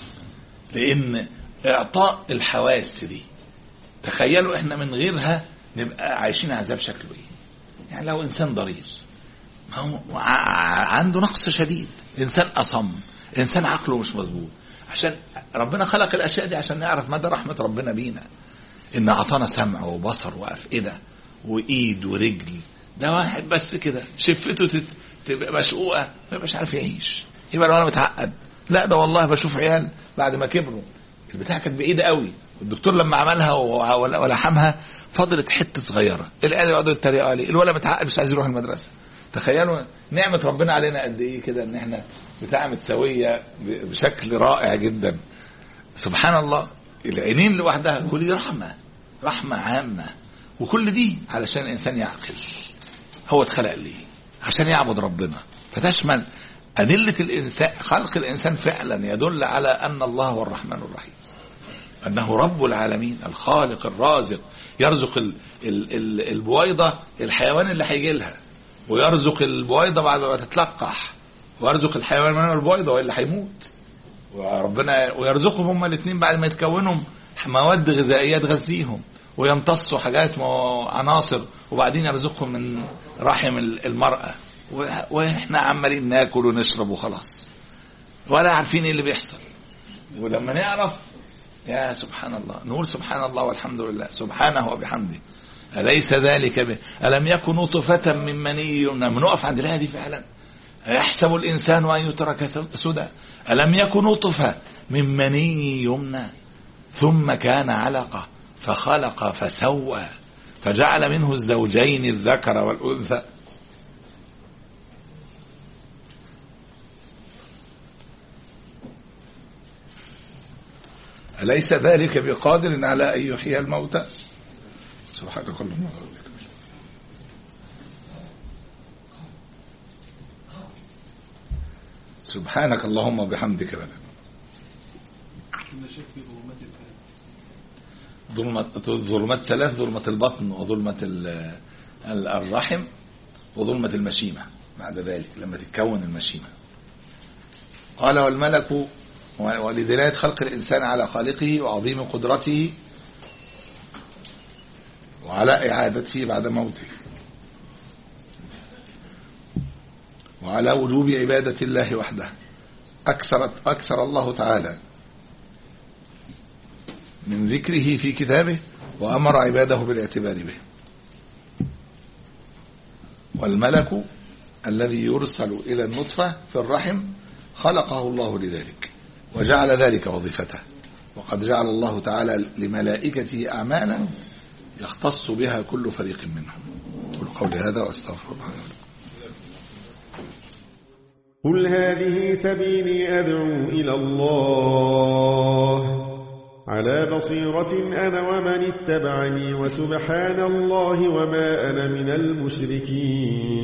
لان اعطاء الحواس دي، تخيلوا احنا من غيرها نبقى عايشين عذاب شكله ايه. يعني لو انسان ضرير، ما هو عنده نقص شديد، انسان اصم، انسان عقله مش مظبوط. عشان ربنا خلق الاشياء دي عشان نعرف مدى رحمة ربنا بينا، ان اعطانا سمع وبصر وافئدة وايد ورجل. ده واحد بس كده شفته تبقى مشقوقة ما يبقاش عارف يعيش، يبقى لو انا متعقد. لا، ده والله بشوف عيال بعد ما كبروا البتاع كانت بعيدة قوي، الدكتور لما عملها ولحمها فضلت حتة صغيرة، العيال يقعدوا يتريقوا عليه، الولد متعقد مش عايز يروح المدرسة. تخيلوا نعمة ربنا علينا قد ايه كده، ان احنا بتاع متسوية بشكل رائع جدا. سبحان الله، العينين لوحدها كل دي رحمة، رحمة عامة. وكل دي علشان الإنسان يعقل، هو اتخلق ليه عشان يعبد ربنا. فتشمل أدلة الإنسان، خلق الإنسان فعلا يدل على أن الله هو الرحمن الرحيم، أنه رب العالمين، الخالق الرازق، يرزق ال ال ال البويضة الحيوان اللي هيجي لها، ويرزق البويضة بعد ما تتلقح، ويرزق الحيوان من البويضة واللي هيموت، وربنا ويرزقهم هما الاثنين بعد ما يتكونهم مواد غذائية تغذيهم، ويمتصوا حاجات عناصر، وبعدين يرزقهم من رحم المرأة. واحنا عمالين ناكل ونشرب وخلاص، ولا عارفين ايه اللي بيحصل. ولما نعرف يا سبحان الله نقول سبحان الله والحمد لله، سبحانه وبحمده، أليس ذلك به ألم يكن نطفة من مني يمنى. نقف عند الآية دي فعلا، يحسب الإنسان أن يترك سدى، ألم يكن نطفة من مني يمنى ثم كان علقة فخلق فسوى فجعل منه الزوجين الذكر والأنثى. أليس ذلك بقادر على أن يحيي الموتى. سبحانك اللهم وبحمدك. سبحانك اللهم وبحمدك. كنا شايف في ظلمات الثلاث ظلمة ظلمات ثلاث: ظلمة البطن وظلمة الرحم وظلمة المشيمة بعد ذلك لما تتكون المشيمة. قال: والملك، ولدلالة خلق الإنسان على خالقه وعظيم قدرته وعلى إعادته بعد موته، وعلى وجوب عبادة الله وحده، أكثر, أكثر الله تعالى من ذكره في كتابه وأمر عباده بالاعتبار به. والملك الذي يرسل إلى النطفة في الرحم خلقه الله لذلك وجعل ذلك وظيفته، وقد جعل الله تعالى لملائكته أعمالا يختص بها كل فريق منهم. قل قولي هذا وأستغفر الله. قل هذه سبيلي أدعو إلى الله على بصيرة أنا ومن اتبعني وسبحان الله وما أنا من المشركين.